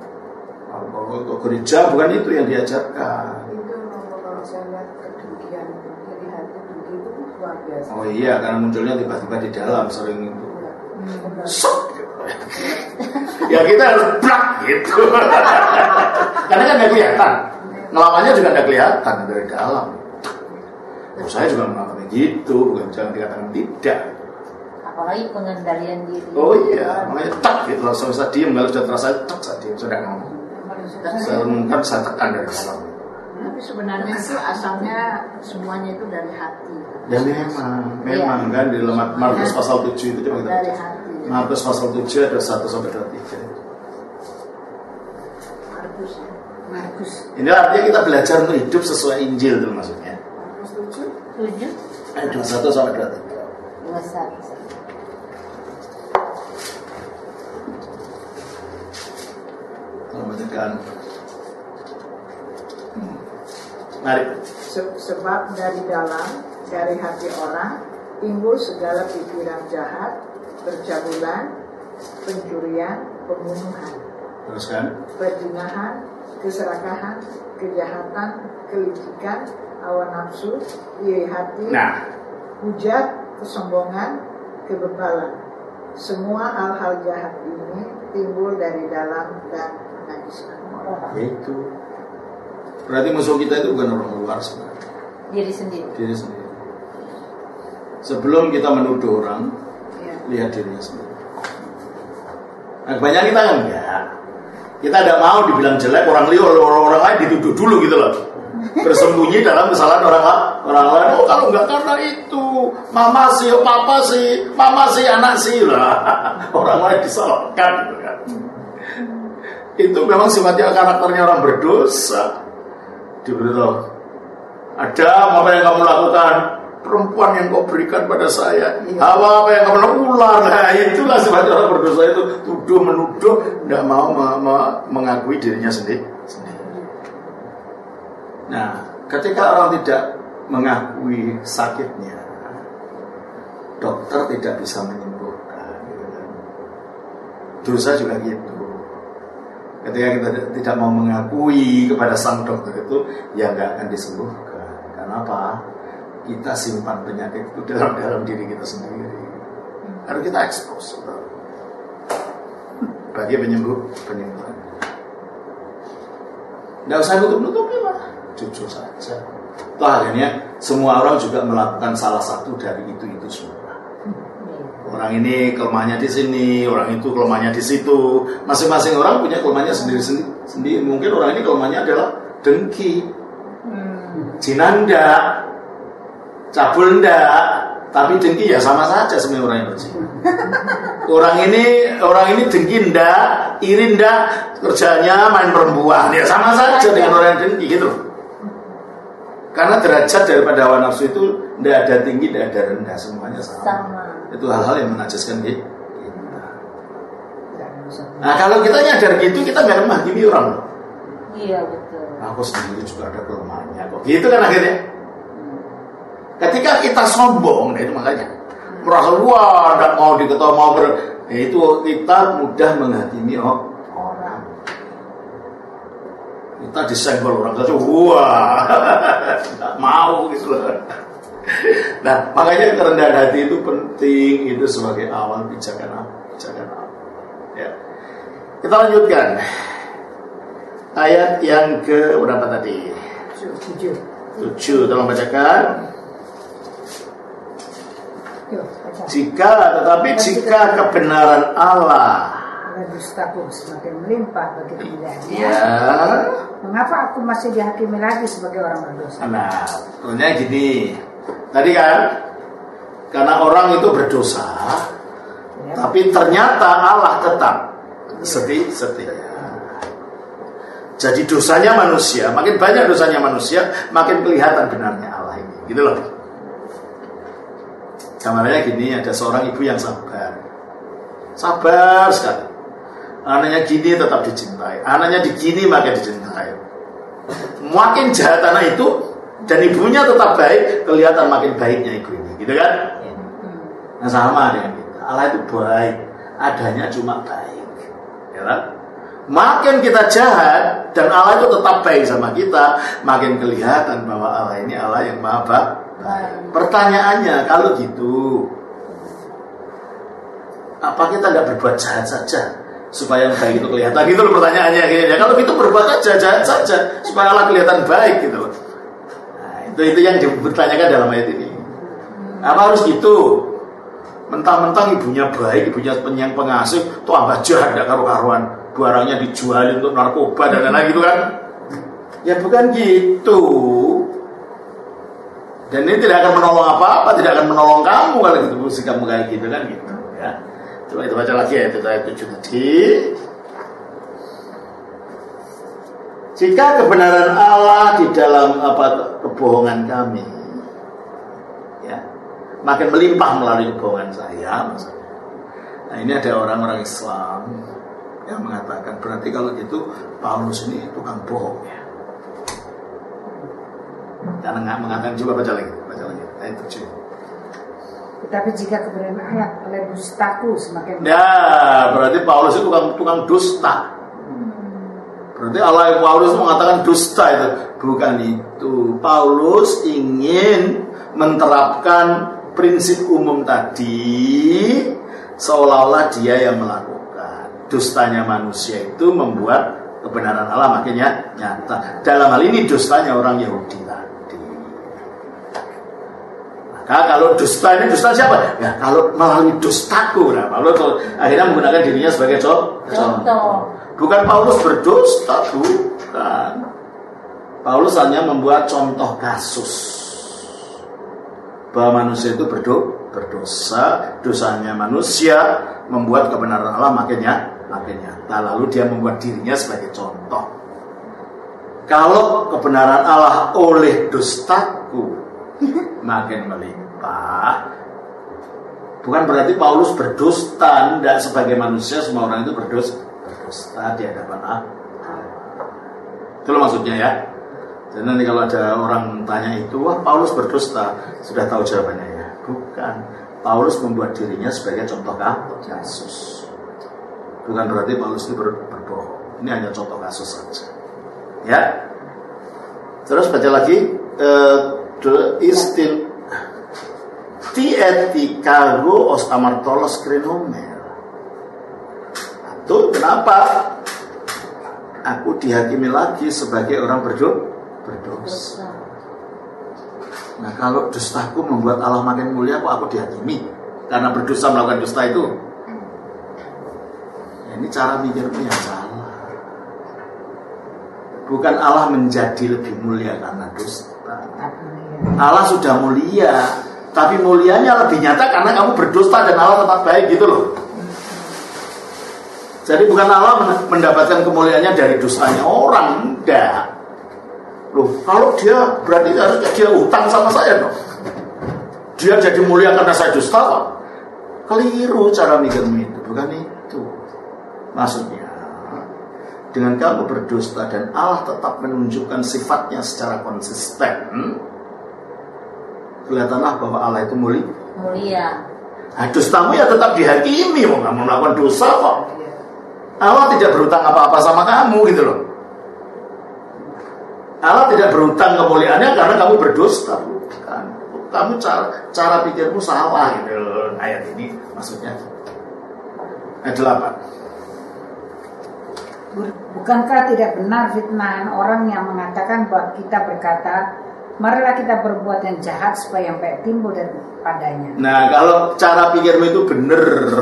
Gereja bukan itu yang diajarkan. Itu kalau saya lihat kedengkian, jadi hati dengki itu luar biasa. Oh iya, karena munculnya tiba-tiba di dalam sering itu. Sok gitu. Ya kita harus blak gitu. Karena kan nggak kelihatan. Ngelawannya juga nggak kelihatan dari dalam. Oh, saya juga mengatakan gitu, bukan jangan dikatakan tidak. Apalagi pengendalian diri. Oh iya, makanya tak gitu langsung saya diem, kalau sudah terasa tak saya diem, sudah ngomong. Saya renungkan, saya tekan dari dalam. Tapi sebenarnya itu asalnya semuanya itu dari hati. Ya memang kan di dalam Markus pasal 7 itu coba kita Dari baca. hati. Markus pasal 7 ada 1-3. Markus. Ini artinya kita belajar untuk hidup sesuai Injil itu maksudnya. Markus 7. 7. Ayat 21-23. 21. Membacakan. Mari. Sebab dari dalam, dari hati orang timbul segala pikiran jahat, percabulan, pencurian, pembunuhan, Teruskan. perzinahan, keserakahan, kejahatan, kelicikan, hawa nafsu, iri hati, Nah, hujat, kesombongan, kebebalan. Semua hal-hal jahat ini timbul dari dalam dan menajiskan orang. itu. Berarti musuh kita itu bukan orang luar sebenarnya. Diri sendiri. Diri sendiri. Sebelum kita menuduh orang, Ya. lihat dirinya sendiri. Nah, kebanyakan kita kan enggak. Kita tidak mau dibilang jelek orang lain dituduh dulu gitu loh. Bersembunyi dalam kesalahan orang lain. Oh kalau enggak karena itu, mama sih, papa sih, mama sih, anak sih lah. Orang lain disalahkan gitu kan. Itu memang sifatnya karakternya orang berdosa. Diberitahu, ada apa yang kamu lakukan? Perempuan yang kau berikan pada saya. Apa yang kamu lakukan? Ular. Nah, itulah sifatnya orang berdosa itu. Tuduh menuduh, tidak mau mengakui dirinya sendiri. Nah, ketika orang tidak mengakui sakitnya, dokter tidak bisa menyembuhkan. Dosa juga gitu. Ketika kita tidak mau mengakui kepada sang dokter itu, ya nggak akan disembuhkan. Karena apa? Kita simpan penyakit itu dalam diri kita sendiri. Harus kita ekspos bagi penyembuhan. Nggak usah nutup-nutupi lah, jujur saja. Toh akhirnya semua orang juga melakukan salah satu dari itu semua. Orang ini kelemahannya di sini, orang itu kelemahannya di situ. Masing-masing orang punya kelemahannya sendiri. Mungkin orang ini kelemahannya adalah dengki, jinanda, cabul ndak, tapi dengki ya sama saja sebenarnya orang yang berzina. Orang ini dengki ndak, iri ndak, kerjanya main perempuan, ya sama saja dengan orang yang dengki gitu. Karena derajat daripada hawa nafsu itu ndak ada tinggi, ndak ada rendah, semuanya sama. Itu hal-hal yang menajiskan kita. Nah kalau kita nyadar gitu, kita nggak menghakimi orang. Iya betul. Aku sendiri juga ada kelemahannya kok. Gitu kan akhirnya. Ketika kita sombong, nah itu makanya merasa wah, tidak mau diketahui itu kita mudah menghakimi orang. Kita disenggol orang saja, wah, tidak mau gitu loh. Nah, makanya kerendahan hati itu penting, itu sebagai awal pijakan apa? Ya. Kita lanjutkan. Ayat yang ke berapa tadi? 7. Tolong bacakan. Jika kebenaran Allah dustaku semakin melimpah bagi pilihannya. Ya. Mengapa aku masih dihakimi lagi sebagai orang berdosa? Nah, sebenarnya gini. Tadi kan, karena orang itu berdosa, tapi ternyata Allah tetap setia. Jadi dosanya manusia, makin banyak dosanya manusia, makin kelihatan benarnya Allah ini. Gitu loh. Gambarnya gini, ada seorang ibu yang sabar sekali. Anaknya gini tetap dicintai, anaknya digini makin dicintai. Makin jahat anak itu dan ibunya tetap baik, kelihatan makin baiknya ibu ini, gitu kan? Nah sama dengan kita, Allah itu baik, adanya cuma baik, ya kan? Makin kita jahat dan Allah itu tetap baik sama kita, makin kelihatan bahwa Allah ini Allah yang maha baik. Pertanyaannya, kalau gitu, apa kita nggak berbuat jahat saja supaya yang baik itu kelihatan? Gitu loh pertanyaannya. Ya, kalau gitu berbuat aja jahat saja supaya Allah kelihatan baik gitu loh. Nah, itu yang dipertanyakan dalam ayat ini. Apa harus gitu? Mentang-mentang ibunya baik, ibunya penyayang pengasih, tuh tambah jahat gak karu-karuan, barangnya dijualin untuk narkoba dan lain-lain gitu kan? Ya bukan gitu. Dan ini tidak akan menolong apa-apa, tidak akan menolong kamu kalau gitu sikap kayak gitu kan gitu ya. Coba kita baca lagi ayat 7 tadi. Jika kebenaran Allah di dalam kebohongan kami, ya, makin melimpah melalui kebohongan saya. Nah ini ada orang-orang Islam yang mengatakan berarti kalau gitu Paulus ini tukang bohong ya. Karena nggak mengatakan, coba baca lagi ayat 7. Tetapi jika kebenaran Allah oleh dustaku semakin ya, berarti Paulus itu tukang dusta. Berarti Allah yang Paulus mengatakan dusta itu. Bukan itu. Paulus ingin menerapkan prinsip umum tadi seolah-olah dia yang melakukan. Dustanya manusia itu membuat kebenaran Allah makin nyata. Dalam hal ini dustanya orang Yahudi tadi. Maka kalau dusta ini dusta siapa? Ya kalau melalui dustaku. Nah, Paulus akhirnya menggunakan dirinya sebagai contoh. Bukan Paulus berdusta, bukan. Paulus hanya membuat contoh kasus bahwa manusia itu berdosa, dosanya manusia membuat kebenaran Allah makin nyata. Lalu dia membuat dirinya sebagai contoh. Kalau kebenaran Allah oleh dustaku makin melimpah, bukan berarti Paulus berdusta. Tidak, sebagai manusia semua orang itu berdusta di hadapan Allah. Itu loh maksudnya ya. Jadi nanti kalau ada orang tanya itu, wah Paulus berdusta, sudah tahu jawabannya ya. Bukan. Paulus membuat dirinya sebagai contoh kasus. Bukan berarti Paulus itu berbohong. Ini hanya contoh kasus saja. Ya. Terus baca lagi. Ti etikago os amartolos krenomer. Tuh kenapa aku dihakimi lagi sebagai orang berdosa? Nah kalau dustaku membuat Allah makin mulia, kok aku dihakimi karena berdosa melakukan dusta itu? Ya, ini cara mikirmu yang salah. Bukan Allah menjadi lebih mulia karena dusta. Allah sudah mulia, tapi mulianya lebih nyata karena kamu berdusta dan Allah tetap baik gitu loh. Jadi bukan Allah mendapatkan kemuliaannya dari dosanya orang, enggak. Loh, kalau dia berarti harusnya dia hutang sama saya dong. Dia jadi mulia karena saya dusta kok. Keliru cara mikirmu itu, bukan itu. Maksudnya, dengan kamu berdusta dan Allah tetap menunjukkan sifatnya secara konsisten, kelihatanlah bahwa Allah itu mulia. Nah, dustamu ya tetap dihakimi, mau kamu melakukan dosa kok. Allah tidak berhutang apa-apa sama kamu gitu loh. Allah tidak berhutang kemuliaannya karena kamu berdusta. Bukan. Kamu cara pikirmu salah gitu loh. Ayat ini maksudnya. Ayat 8. Bukankah tidak benar fitnahan orang yang mengatakan bahwa kita berkata, marilah kita berbuat yang jahat supaya yang baik timbul padanya. Nah kalau cara pikirmu itu benar,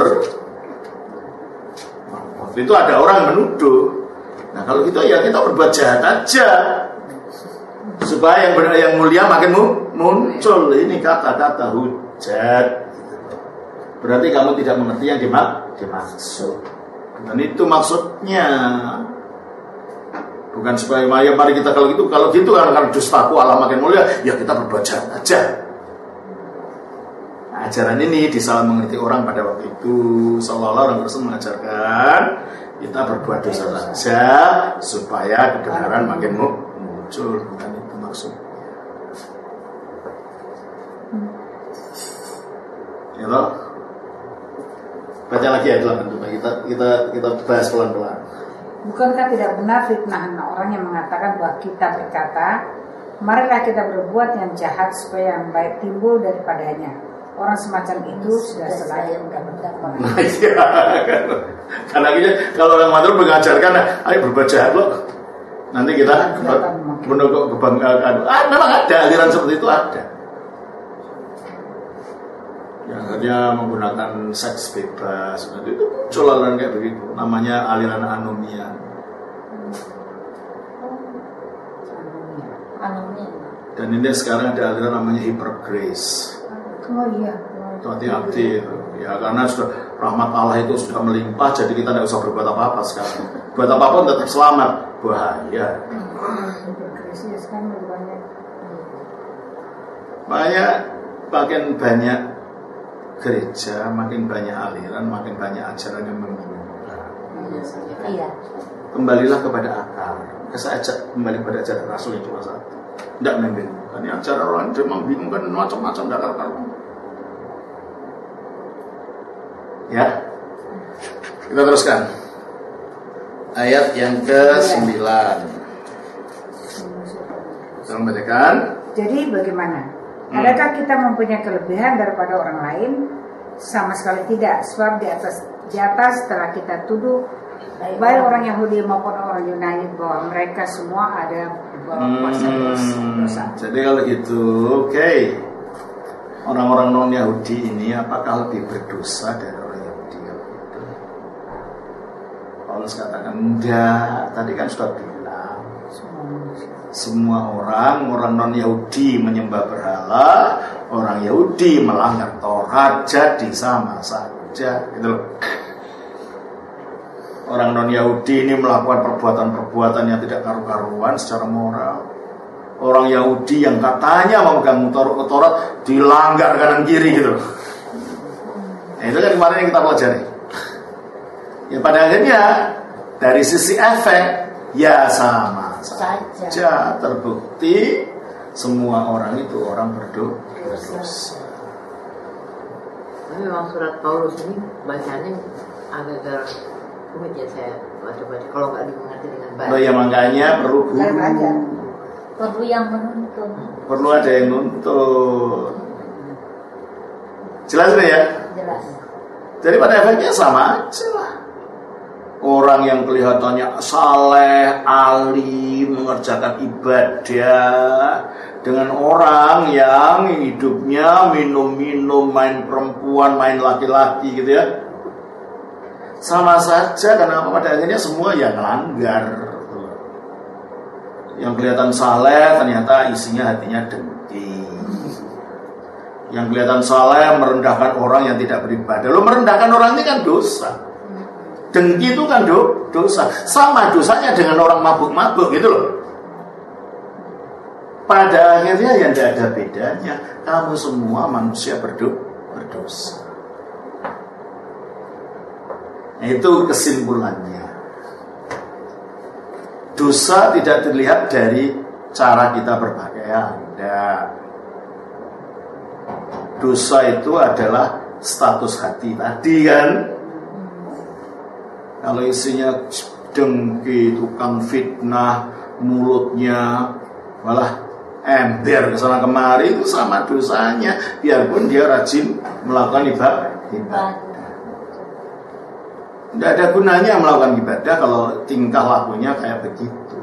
itu ada orang menuduh. Nah kalau gitu ya kita berbuat jahat aja supaya yang mulia makin muncul ini kata-kata hujat. Berarti kamu tidak mengerti yang dimaksud. Dan itu maksudnya. Bukan supaya mari kita kalau gitu kan karena dustaku Allah makin mulia, ya kita berbuat jahat aja. Nah, ajaran ini disalah mengerti orang pada waktu itu. Seolah-olah orang Rasul mengajarkan kita berbuat dosa saja supaya kebenaran makin muncul. Bukan itu maksudnya. Ya toh? Baca lagi ayat 8. Kita bahas pelan-pelan. Bukankah tidak benar fitnahan orang yang mengatakan bahwa kita berkata, marilah kita berbuat yang jahat supaya yang baik timbul daripadanya. Orang semacam itu sudah selesai mendapat. Nah, iya. Karena kalau orang mantul mengajarkan, ayo berbuat jahat loh. Nanti kita meneguk kebanggaan. Memang ada aliran seperti itu ada. Yang akhirnya menggunakan seks bebas, itu muncul aliran kayak begitu. Namanya aliran anomia. Dan ini sekarang ada aliran namanya hypergrace. Oh iya. Itu hati-hati itu. Ya karena sudah rahmat Allah itu sudah melimpah, jadi kita tidak usah berbuat apa-apa sekarang. Buat apapun tetap selamat. Bahaya. Hypergrace sekarang lebih banyak. Makanya makin banyak gereja, makin banyak aliran, makin banyak ajaran yang membingungkan. Iya. Kembalilah kepada akar. Saya ajak kembali pada ajaran Rasul yang cuma satu. Tidak membingungkan. Ini ajaran orang yang membingungkan macam-macam dakar karuan. Ya. Kita teruskan. Ayat yang ke-9. Tolong bacakan. Jadi bagaimana? Adakah kita mempunyai kelebihan daripada orang lain? Sama sekali tidak. Sebab di atas telah kita tuduh baik orang Yahudi maupun orang Yunani bahwa mereka semua ada di bawah kuasa dosa. Jadi kalau gitu, oke. Orang-orang non Yahudi ini apakah lebih berdosa dari orang Yahudi? Gitu? Paulus katakan enggak. Tadi kan sudah bilang semua orang non Yahudi menyembah berhala, orang Yahudi melanggar Taurat, jadi sama saja, gitu loh. Orang non Yahudi ini melakukan perbuatan-perbuatan yang tidak karu-karuan secara moral. Orang Yahudi yang katanya memegang Taurat dilanggar kanan kiri gitu loh. Nah, itu kan kemarin yang kita pelajari. Ya pada akhirnya dari sisi efek ya sama saja terbukti semua orang itu orang berdosa. Tapi memang surat Paulus ini bacanya agak rumit ya, saya baca-baca kalau nggak dimengerti dengan baik. Oh ya makanya perlu guru. Perlu yang menuntun. Perlu ada yang nuntun. Jelas ya? Jelas. Jadi pada efeknya sama aja lah. Orang yang kelihatannya saleh, alim, mengerjakan ibadah dengan orang yang hidupnya minum-minum, main perempuan, main laki-laki gitu ya. Sama saja karena apa pada akhirnya semua yang melanggar. Yang kelihatan saleh ternyata isinya hatinya dengki. Yang kelihatan saleh merendahkan orang yang tidak beribadah. Lo merendahkan orang ini kan dosa. Dengki itu kan dosa. Sama dosanya dengan orang mabuk-mabuk gitu loh. Pada akhirnya yang tidak ada bedanya. Kamu semua manusia berdosa. Nah, itu kesimpulannya. Dosa tidak terlihat dari cara kita berpakaian. Tidak. Dosa itu adalah status hati tadi kan. Kalau isinya dengki, tukang fitnah, mulutnya malah ember kesana kemari, itu sama dosanya. Biarpun dia rajin melakukan ibadah. Tidak ada gunanya melakukan ibadah kalau tingkah lakunya kayak begitu.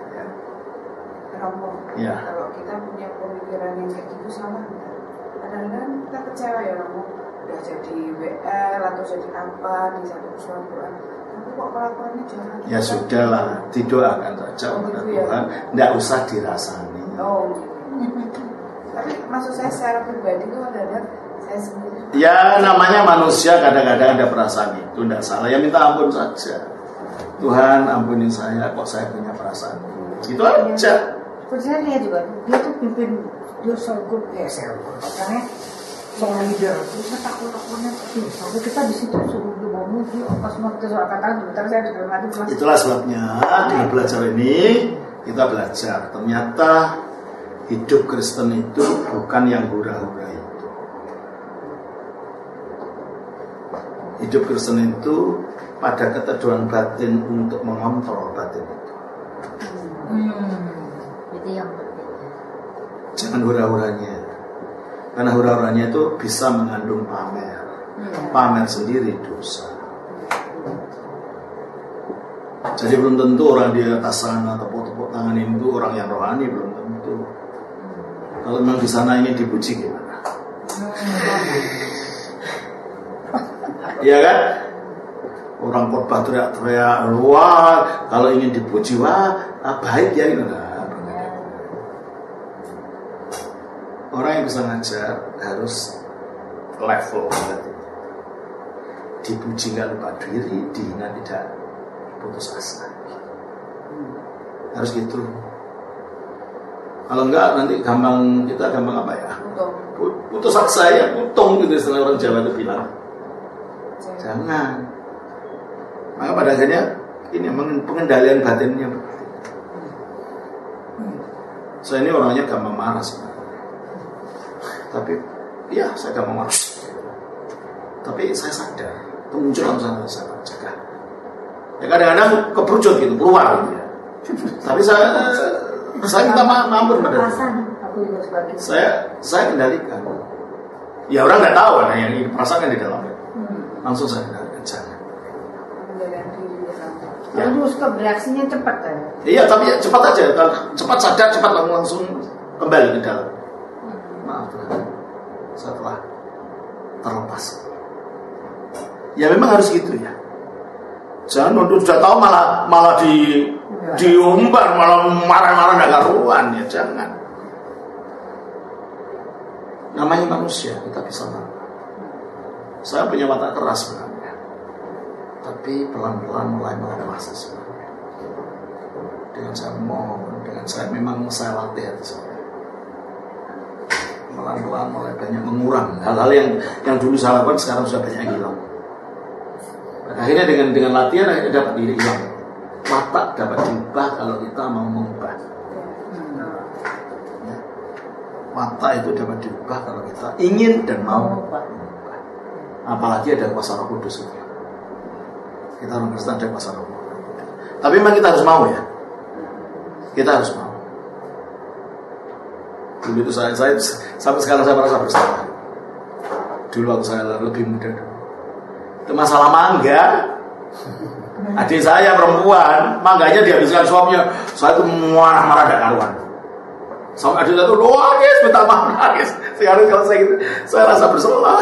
Ya. Kalau kita punya pemikiran yang kayak gitu sama, kadang-kadang kita kecewa ya Romo, udah jadi WL atau jadi apa di satu persatuan, tapi kok kelakuannya jangan. Ya sudahlah, didoakan saja kepada Tuhan, tidak usah dirasani. Oh, tapi maksud saya secara pribadi itu ada saya sendiri. Ya namanya manusia kadang-kadang ada perasaan itu, tidak salah. Ya minta ampun saja. Tuhan ampuni saya, kok saya punya perasaan itu aja. Saya lihat juga dia tuh pimpin dia selgrup karena soal leader. Terus saya takutnya tapi kita di situ suruh dia bangun dia pas mau kita soal kata bentar saya sudah mati kelas. Itulah sebabnya dengan belajar ini kita belajar ternyata hidup Kristen itu bukan yang hura-hura itu. Hidup Kristen itu pada keteduhan batin untuk mengontrol batin itu. Itu yang penting. Jangan hura-huranya. Karena hura-huranya itu bisa mengandung pamer. Pamer sendiri dosa. Jadi belum tentu orang di atas sana tepuk-tepuk tangan itu orang yang rohani, belum tentu. Kalau memang di sana ingin dipuji gimana? Iya kan? Orang khotbah teriak-teriak, wah, kalau ingin dipuji, wah, baik ya ini. Orang yang bisa ngajar harus level berarti. Dipuji nggak lupa diri, dihina tidak putus asa. Harus gitu. Kalau enggak nanti kita gampang apa ya? Putus asa ya, putung gitu istilah orang Jawa itu bilang. Jangan. Maka pada akhirnya ini pengendalian batinnya. Saya ini orangnya gampang marah sebenarnya. Tapi ya saya gampang marah. Tapi saya sadar kemunculan saya jaga. Ya kadang-kadang keperucut gitu, keluar gitu ya. Tapi saya minta maaf pada saya kendalikan. Ya orang nggak tahu kan yang perasaan di dalamnya. Langsung saya kendalikan. Jangan. Ya. Lu suka bereaksinya cepat kan? Iya, tapi ya, cepat aja. Cepat sadar, cepat langsung kembali ke dalam. Maaf Tuhan, setelah terlepas. Ya memang harus gitu ya. Jangan untuk sudah tahu malah diumbar, malah marah-marah nggak karuan ya, jangan. Namanya manusia, kita bisa marah. Saya punya watak keras sebenarnya, tapi pelan-pelan mulai melewati sebenarnya. Dengan saya mohon, dengan saya memang saya latih hati saya. Pelan-pelan mulai banyak mengurang hal-hal yang dulu saya lakukan sekarang sudah banyak yang hilang. Akhirnya dengan latihan akhirnya dapat diri hilang. Watak dapat diubah kalau kita mau mengubah. Ya. Watak itu dapat diubah kalau kita ingin dan mau mengubah. Apalagi ada kuasa Roh Kudus. Kita orang Kristen ada kuasa Roh Kudus. Tapi memang kita harus mau ya. Kita harus mau. Dulu itu saya sampai sekarang saya merasa bersalah. Dulu waktu saya lebih muda dulu. Itu masalah mangga. Adik saya perempuan, mangganya dihabiskan suaminya. Saya itu marah-marah ada karuan. Sampai adik saya itu nangis, minta maaf nangis. Sekarang kalau saya gitu, saya rasa bersalah.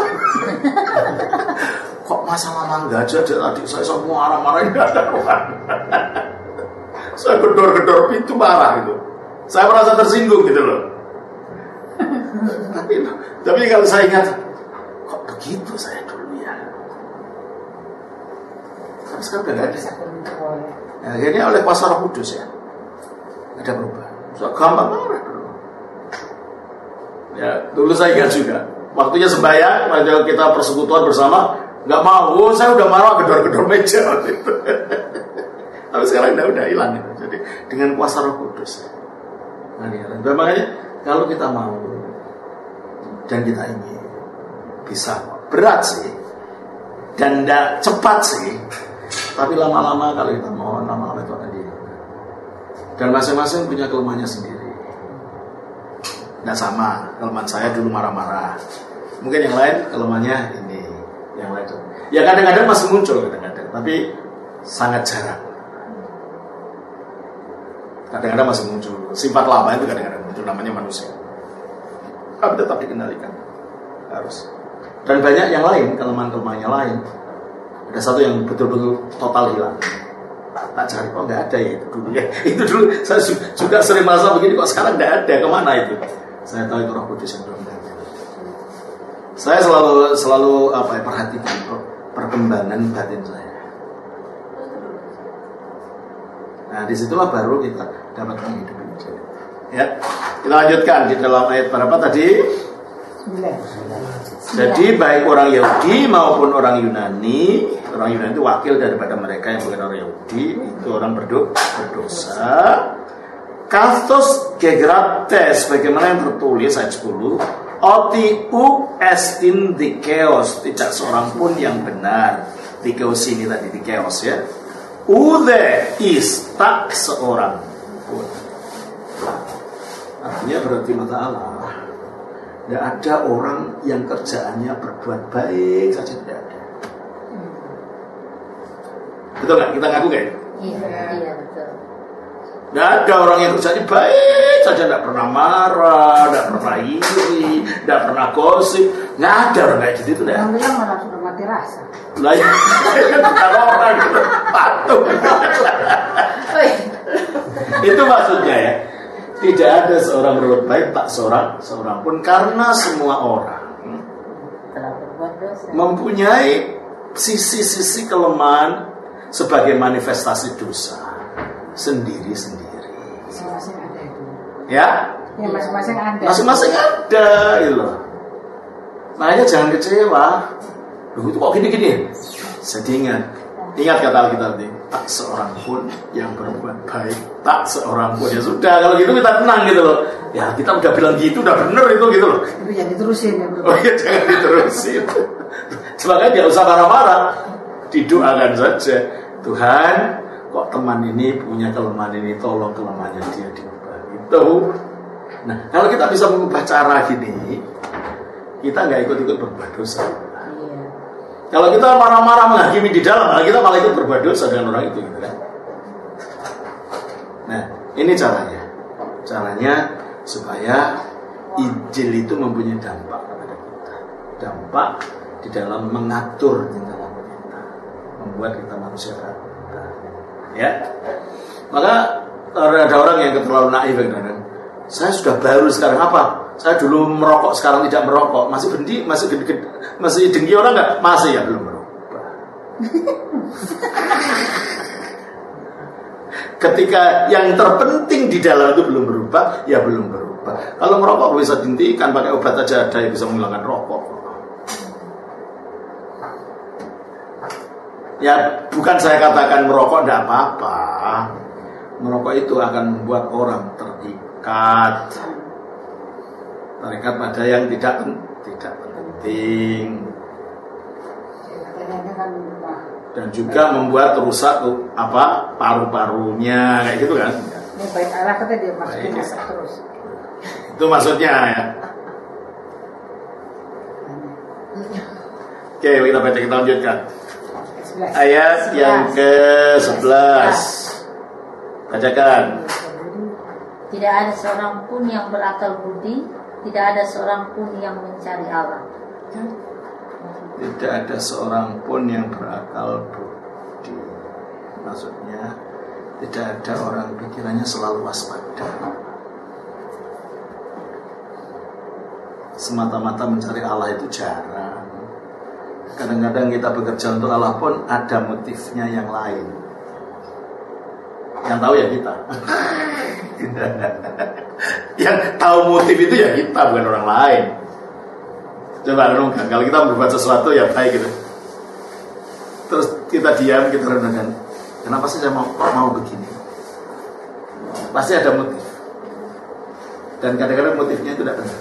Kok masalah mangga aja adik saya semua marah-marah ada karuan. Saya gedor-gedor pintu marah gitu. Saya merasa tersinggung gitu loh. Tapi kalau saya ingat, kok begitu saya dulu ya. Tapi sekarang udah gak ada. Ya, akhirnya oleh kuasa Roh Kudus ya, ada perubahan. So, gampang marah dulu. Ya, dulu saya ingat juga. Waktunya sembahyang, waktu kita persekutuan bersama, nggak mau. Oh, saya udah marah gedor-gedor meja waktu itu. Tapi sekarang udah hilang. Jadi dengan kuasa Roh Kudus. Nah, makanya kalau kita mau dan kita ingin bisa berat sih dan tidak cepat sih, tapi lama-lama kalau kita mohon lama-lama itu akan dan masing-masing punya kelemahannya sendiri. Tidak sama kelemahan saya dulu marah-marah, mungkin yang lain kelemahannya ini, yang lain itu ya kadang-kadang masih muncul kadang-kadang, tapi sangat jarang. Kadang-kadang masih muncul sifat lama itu, kadang-kadang muncul, namanya manusia. Tapi tetap dikendalikan harus. Dan banyak yang lain, kelemahan-kelemahannya lain. Ada satu yang betul-betul total hilang. Tak cari, kok nggak ada ya itu dulu ya. Itu dulu saya juga sering merasa begini, kok sekarang nggak ada, kemana itu? Saya tahu itu Roh Kudus yang berkata. Saya selalu perhatikan perkembangan batin saya. Nah, disitulah baru kita dapat menghidupi itu. Ya, kita lanjutkan di dalam ayat berapa tadi? 9. Jadi baik orang Yahudi maupun orang Yunani itu wakil daripada mereka yang bukan orang Yahudi, itu orang berdosa. Kastos gegrates, bagaimana yang tertulis ayat 10, otiu estin dikeos, tidak seorang pun yang benar. Dikeos ini tadi dikeos ya. Ude is, tak seorang pun. Artinya berarti mata Allah, tidak ada orang yang kerjaannya berbuat baik saja, tidak ada. Betul nggak? Kita ngaku kayak? Iya betul. Tidak ada orang yang kerjaannya baik saja, tidak pernah marah, tidak pernah iri, tidak pernah gosip. Nggak ada orang kayak gitu, tidak. Yang bilang malah sudah mati rasa. Lah ya, kalau orang itu patuh. Itu maksudnya ya. Tidak ada seorang berbuat baik, tak seorang pun, karena semua orang mempunyai sisi-sisi kelemahan sebagai manifestasi dosa sendiri-sendiri. Masing-masing ada itu. Ya, Masing-masing ada. Masing-masing ada, gitu. Makanya jangan kecewa. Loh, itu kok gini-gini? Ingat kata Alkitab tadi, tak seorang pun yang berbuat baik, tak seorang pun. Ya sudah, kalau gitu kita tenang gitu loh. Ya kita udah bilang gitu, udah bener itu gitu loh. Itu jangan diterusin ya bro. Oh iya, jangan diterusin. Makanya tidak usah marah-marah, didoakan saja. Tuhan, kok teman ini punya kelemahan ini, tolong kelemahannya dia diubah. Itu. Nah, kalau kita bisa mengubah cara gini, kita nggak ikut-ikut berbuat dosa. Kalau kita marah-marah menghakimi di dalam, kita malah ikut berbuat dosa dengan orang itu, gitu kan? Nah, ini caranya. Caranya supaya Injil itu mempunyai dampak kepada kita. Dampak di dalam mengatur tingkah laku kita, membuat kita manusia baru. Ya. Maka ada orang yang terlalu naif, kan? Saya sudah baru sekarang apa? Saya dulu merokok, sekarang tidak merokok. Masih dengki orang nggak? Masih, ya belum berubah. Ketika yang terpenting di dalam itu belum berubah, ya belum berubah. Kalau merokok bisa dihentikan pakai obat aja, ada yang bisa menghilangkan rokok. Ya bukan saya katakan merokok tidak apa-apa. Merokok itu akan membuat orang terikat pada yang tidak penting, dan juga membuat rusak paru-parunya kayak gitu kan. Ini baik Allah kata dia masukin masak terus. Itu maksudnya ya. Oke, kita lanjutkan. Ayat yang ke-11. Bacakan. Tidak ada seorang pun yang berakal budi, tidak ada seorang pun yang mencari Allah. Tidak ada seorang pun yang berakal budi. Maksudnya tidak ada orang pikirannya selalu waspada, semata-mata mencari Allah itu jarang. Kadang-kadang kita bekerja untuk Allah pun ada motifnya yang lain. Yang tahu ya kita. Yang tahu motif itu ya kita, bukan orang lain. Coba renungkan, kalau kita berbuat sesuatu ya baik gitu, terus kita diam, kita renungkan, kenapa sih saya mau begini? Pasti ada motif. Dan kadang-kadang motifnya itu tidak benar.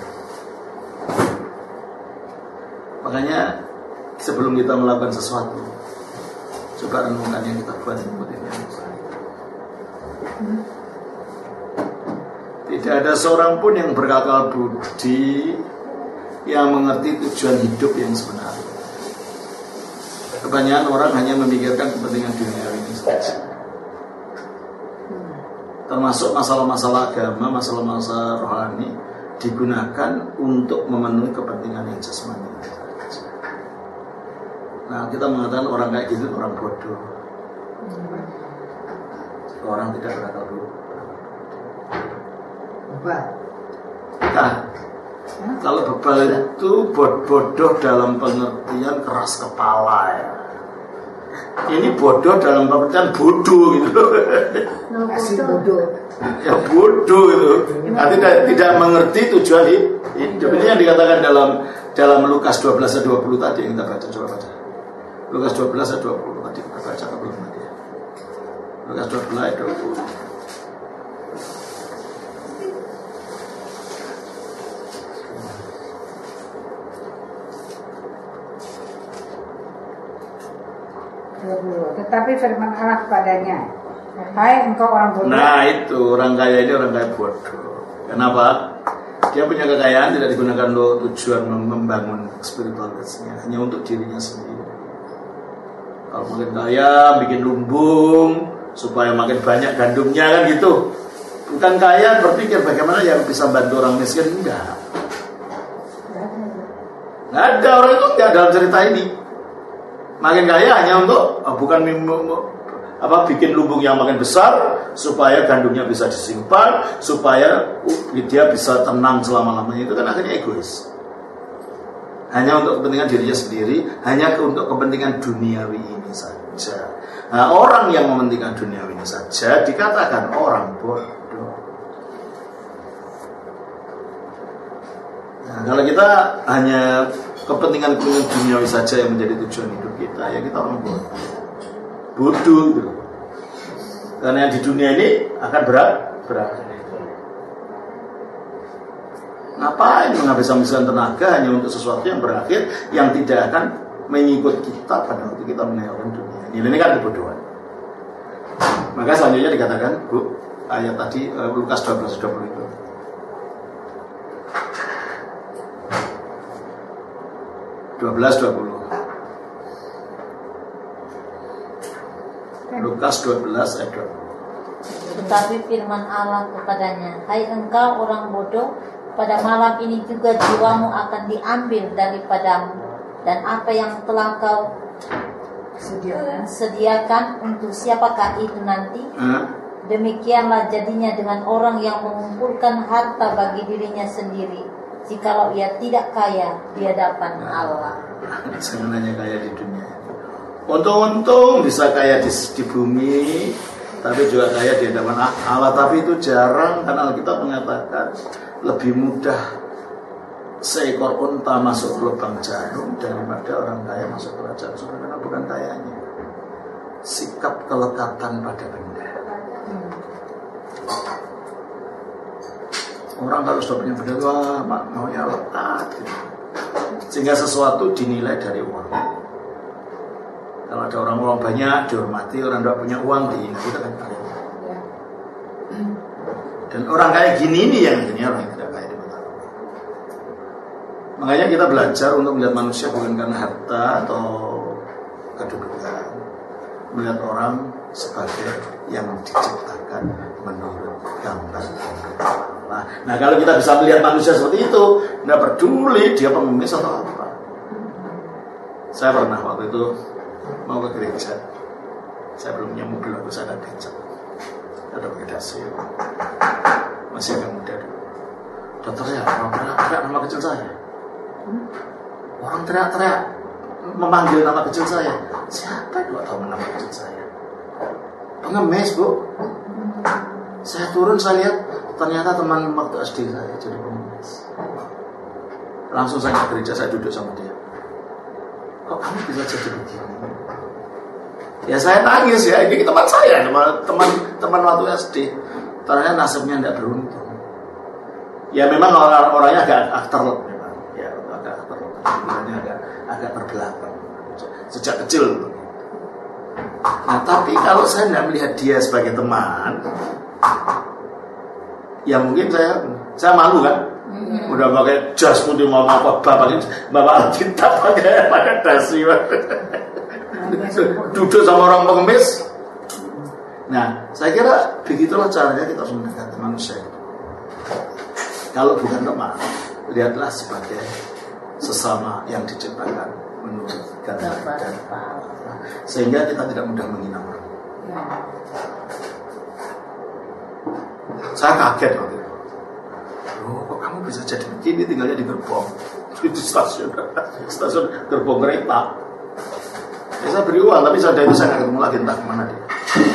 Makanya sebelum kita melakukan sesuatu, coba renungkan yang kita buat motifnya apa. Tidak ada seorang pun yang berakal budi yang mengerti tujuan hidup yang sebenarnya. Kebanyakan orang hanya memikirkan kepentingan dunia ini saja. Termasuk masalah-masalah agama, masalah-masalah rohani digunakan untuk memenuhi kepentingan yang jasmani. Nah, kita mengatakan orang kayak gitu orang bodoh. Orang tidak berakal budi. Nah, kalau bebal itu bodoh dalam pengertian keras kepala ya. Ini bodoh dalam pengertian bodoh gitu. Asli bodoh. Ya bodoh itu. Tidak mengerti tujuan hidup. Ini yang dikatakan dalam Lukas 12 ayat 20 tadi yang kita baca, coba baca. Lukas 12 ayat 20 tadi kita baca belum tadi ya. Lukas 12 ayat 20. Tetapi firman Allah kepadanya, hai engkau orang bodoh. Nah itu orang kaya ini orang kaya bodoh. Kenapa? Dia punya kekayaan tidak digunakan untuk tujuan membangun spiritualitasnya, hanya untuk dirinya sendiri. Kalau makin kaya bikin lumbung supaya makin banyak gandumnya kan gitu. Bukan kaya berpikir bagaimana yang bisa bantu orang miskin, enggak. Nggak ada orang itu enggak dalam cerita ini. Makin kaya hanya untuk bukan bikin lumbung yang makin besar supaya gandumnya bisa disimpan, supaya dia bisa tenang selama-lamanya. Itu kan akhirnya egois. Hanya untuk kepentingan dirinya sendiri, hanya untuk kepentingan duniawi ini saja. Nah, orang yang mementingkan duniawi ini saja dikatakan orang bodoh. Nah, kalau kita hanya kepentingan duniawi saja yang menjadi tujuan hidup kita, ya kita orang bodoh gitu. Karena yang di dunia ini akan berakhir. Ngapain menghabiskan tenaga hanya untuk sesuatu yang berakhir, yang tidak akan mengikut kita pada waktu kita meninggalkan dunia ini kan kebodohan. Maka selanjutnya dikatakan ayat tadi Lukas 12:20 itu. Lukas 12 ayat 20. Tetapi firman Allah kepadanya, hai engkau orang bodoh, pada malam ini juga jiwamu akan diambil daripadamu, dan apa yang telah kau sediakan untuk siapakah itu nanti? Demikianlah jadinya dengan orang yang mengumpulkan harta bagi dirinya sendiri, jikalau ia tidak kaya di hadapan Allah. Jangan hanya kaya di dunia. Untung-untung bisa kaya di bumi, tapi juga kaya di hadapan Allah. Tapi itu jarang, karena Alkitab mengatakan lebih mudah seekor unta masuk ke lubang jarum daripada orang kaya masuk ke kerajaan surga. Karena bukan kayanya, sikap kelekatan pada benda. Orang kalau sudah punya benda, wah maunya lekat gitu. Sehingga sesuatu dinilai dari uang. Kalau ada orang banyak dihormati, orang tidak punya uang dihina, itu kan kaya. Dan orang kaya gini nih yang orang yang tidak kaya di mata Allah. Makanya kita belajar untuk melihat manusia bukan karena harta atau kedudukan, melihat orang sebagai yang diciptakan menurut gambar Allah. Nah kalau kita bisa melihat manusia seperti itu, tidak peduli dia pengemis atau apa. Saya pernah waktu itu mau ke gereja, saya belum punya mobil, aku saya ada becak, ada pakai dasi, masih agak muda dulu. Dokter ya, orang teriak nama kecil saya, orang teriak memanggil nama kecil saya. Siapa yang tahu nama kecil saya? Pengemis bu. Saya turun, saya lihat ternyata teman waktu SD saya jadi pengemis. Langsung saya ke gereja, saya duduk sama dia. Kok kamu bisa jadi begini? Ya saya nangis ya, ini teman saya, teman waktu SD. Ternyata nasibnya tidak beruntung. Ya memang orangnya agak terlep memang. Ya agak terlep, agak terbelakang sejak kecil. Nah tapi kalau saya tidak melihat dia sebagai teman, ya mungkin saya malu kan. Udah pakai jas putih mau apa bapak Alkitab pakai dasi, duduk sama orang pengemis. Nah, saya kira begitulah caranya kita harus mendekati manusia. Kalau bukan teman, lihatlah sebagai sesama yang diciptakan menurut gambar dan Allah, sehingga kita tidak mudah menghina orang. Saya kaget waktu itu. Bro, kok kamu bisa jadi begini tinggalnya di gerbong? Itu stasiun gerbong kereta. Ya, saya beri uang, tapi sudah itu saya nggak ketemu lagi, entah kemana dia.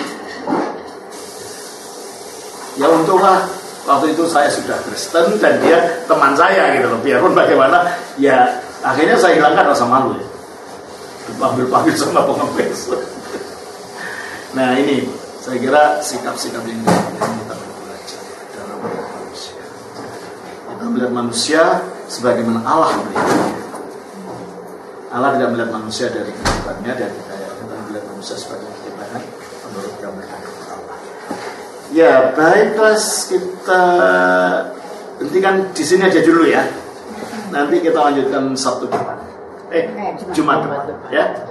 Ya untunglah waktu itu saya sudah Kristen dan dia teman saya gitu loh. Biarpun bagaimana, ya akhirnya saya hilangkan rasa malu ya. Panggil sama pengemis. Nah ini, saya kira sikap-sikap yang kita belajar dalam manusia. Kita melihat manusia sebagaimana Allah melihat. Allah tidak melihat manusia dari kehidupannya, dari kekayaannya, tapi melihat manusia sebagai kehidupan menurut gambaran Allah. Ya baik, kelas kita hentikan di sini aja dulu ya. Nanti kita lanjutkan Sabtu depan. Jumat depan. Ya.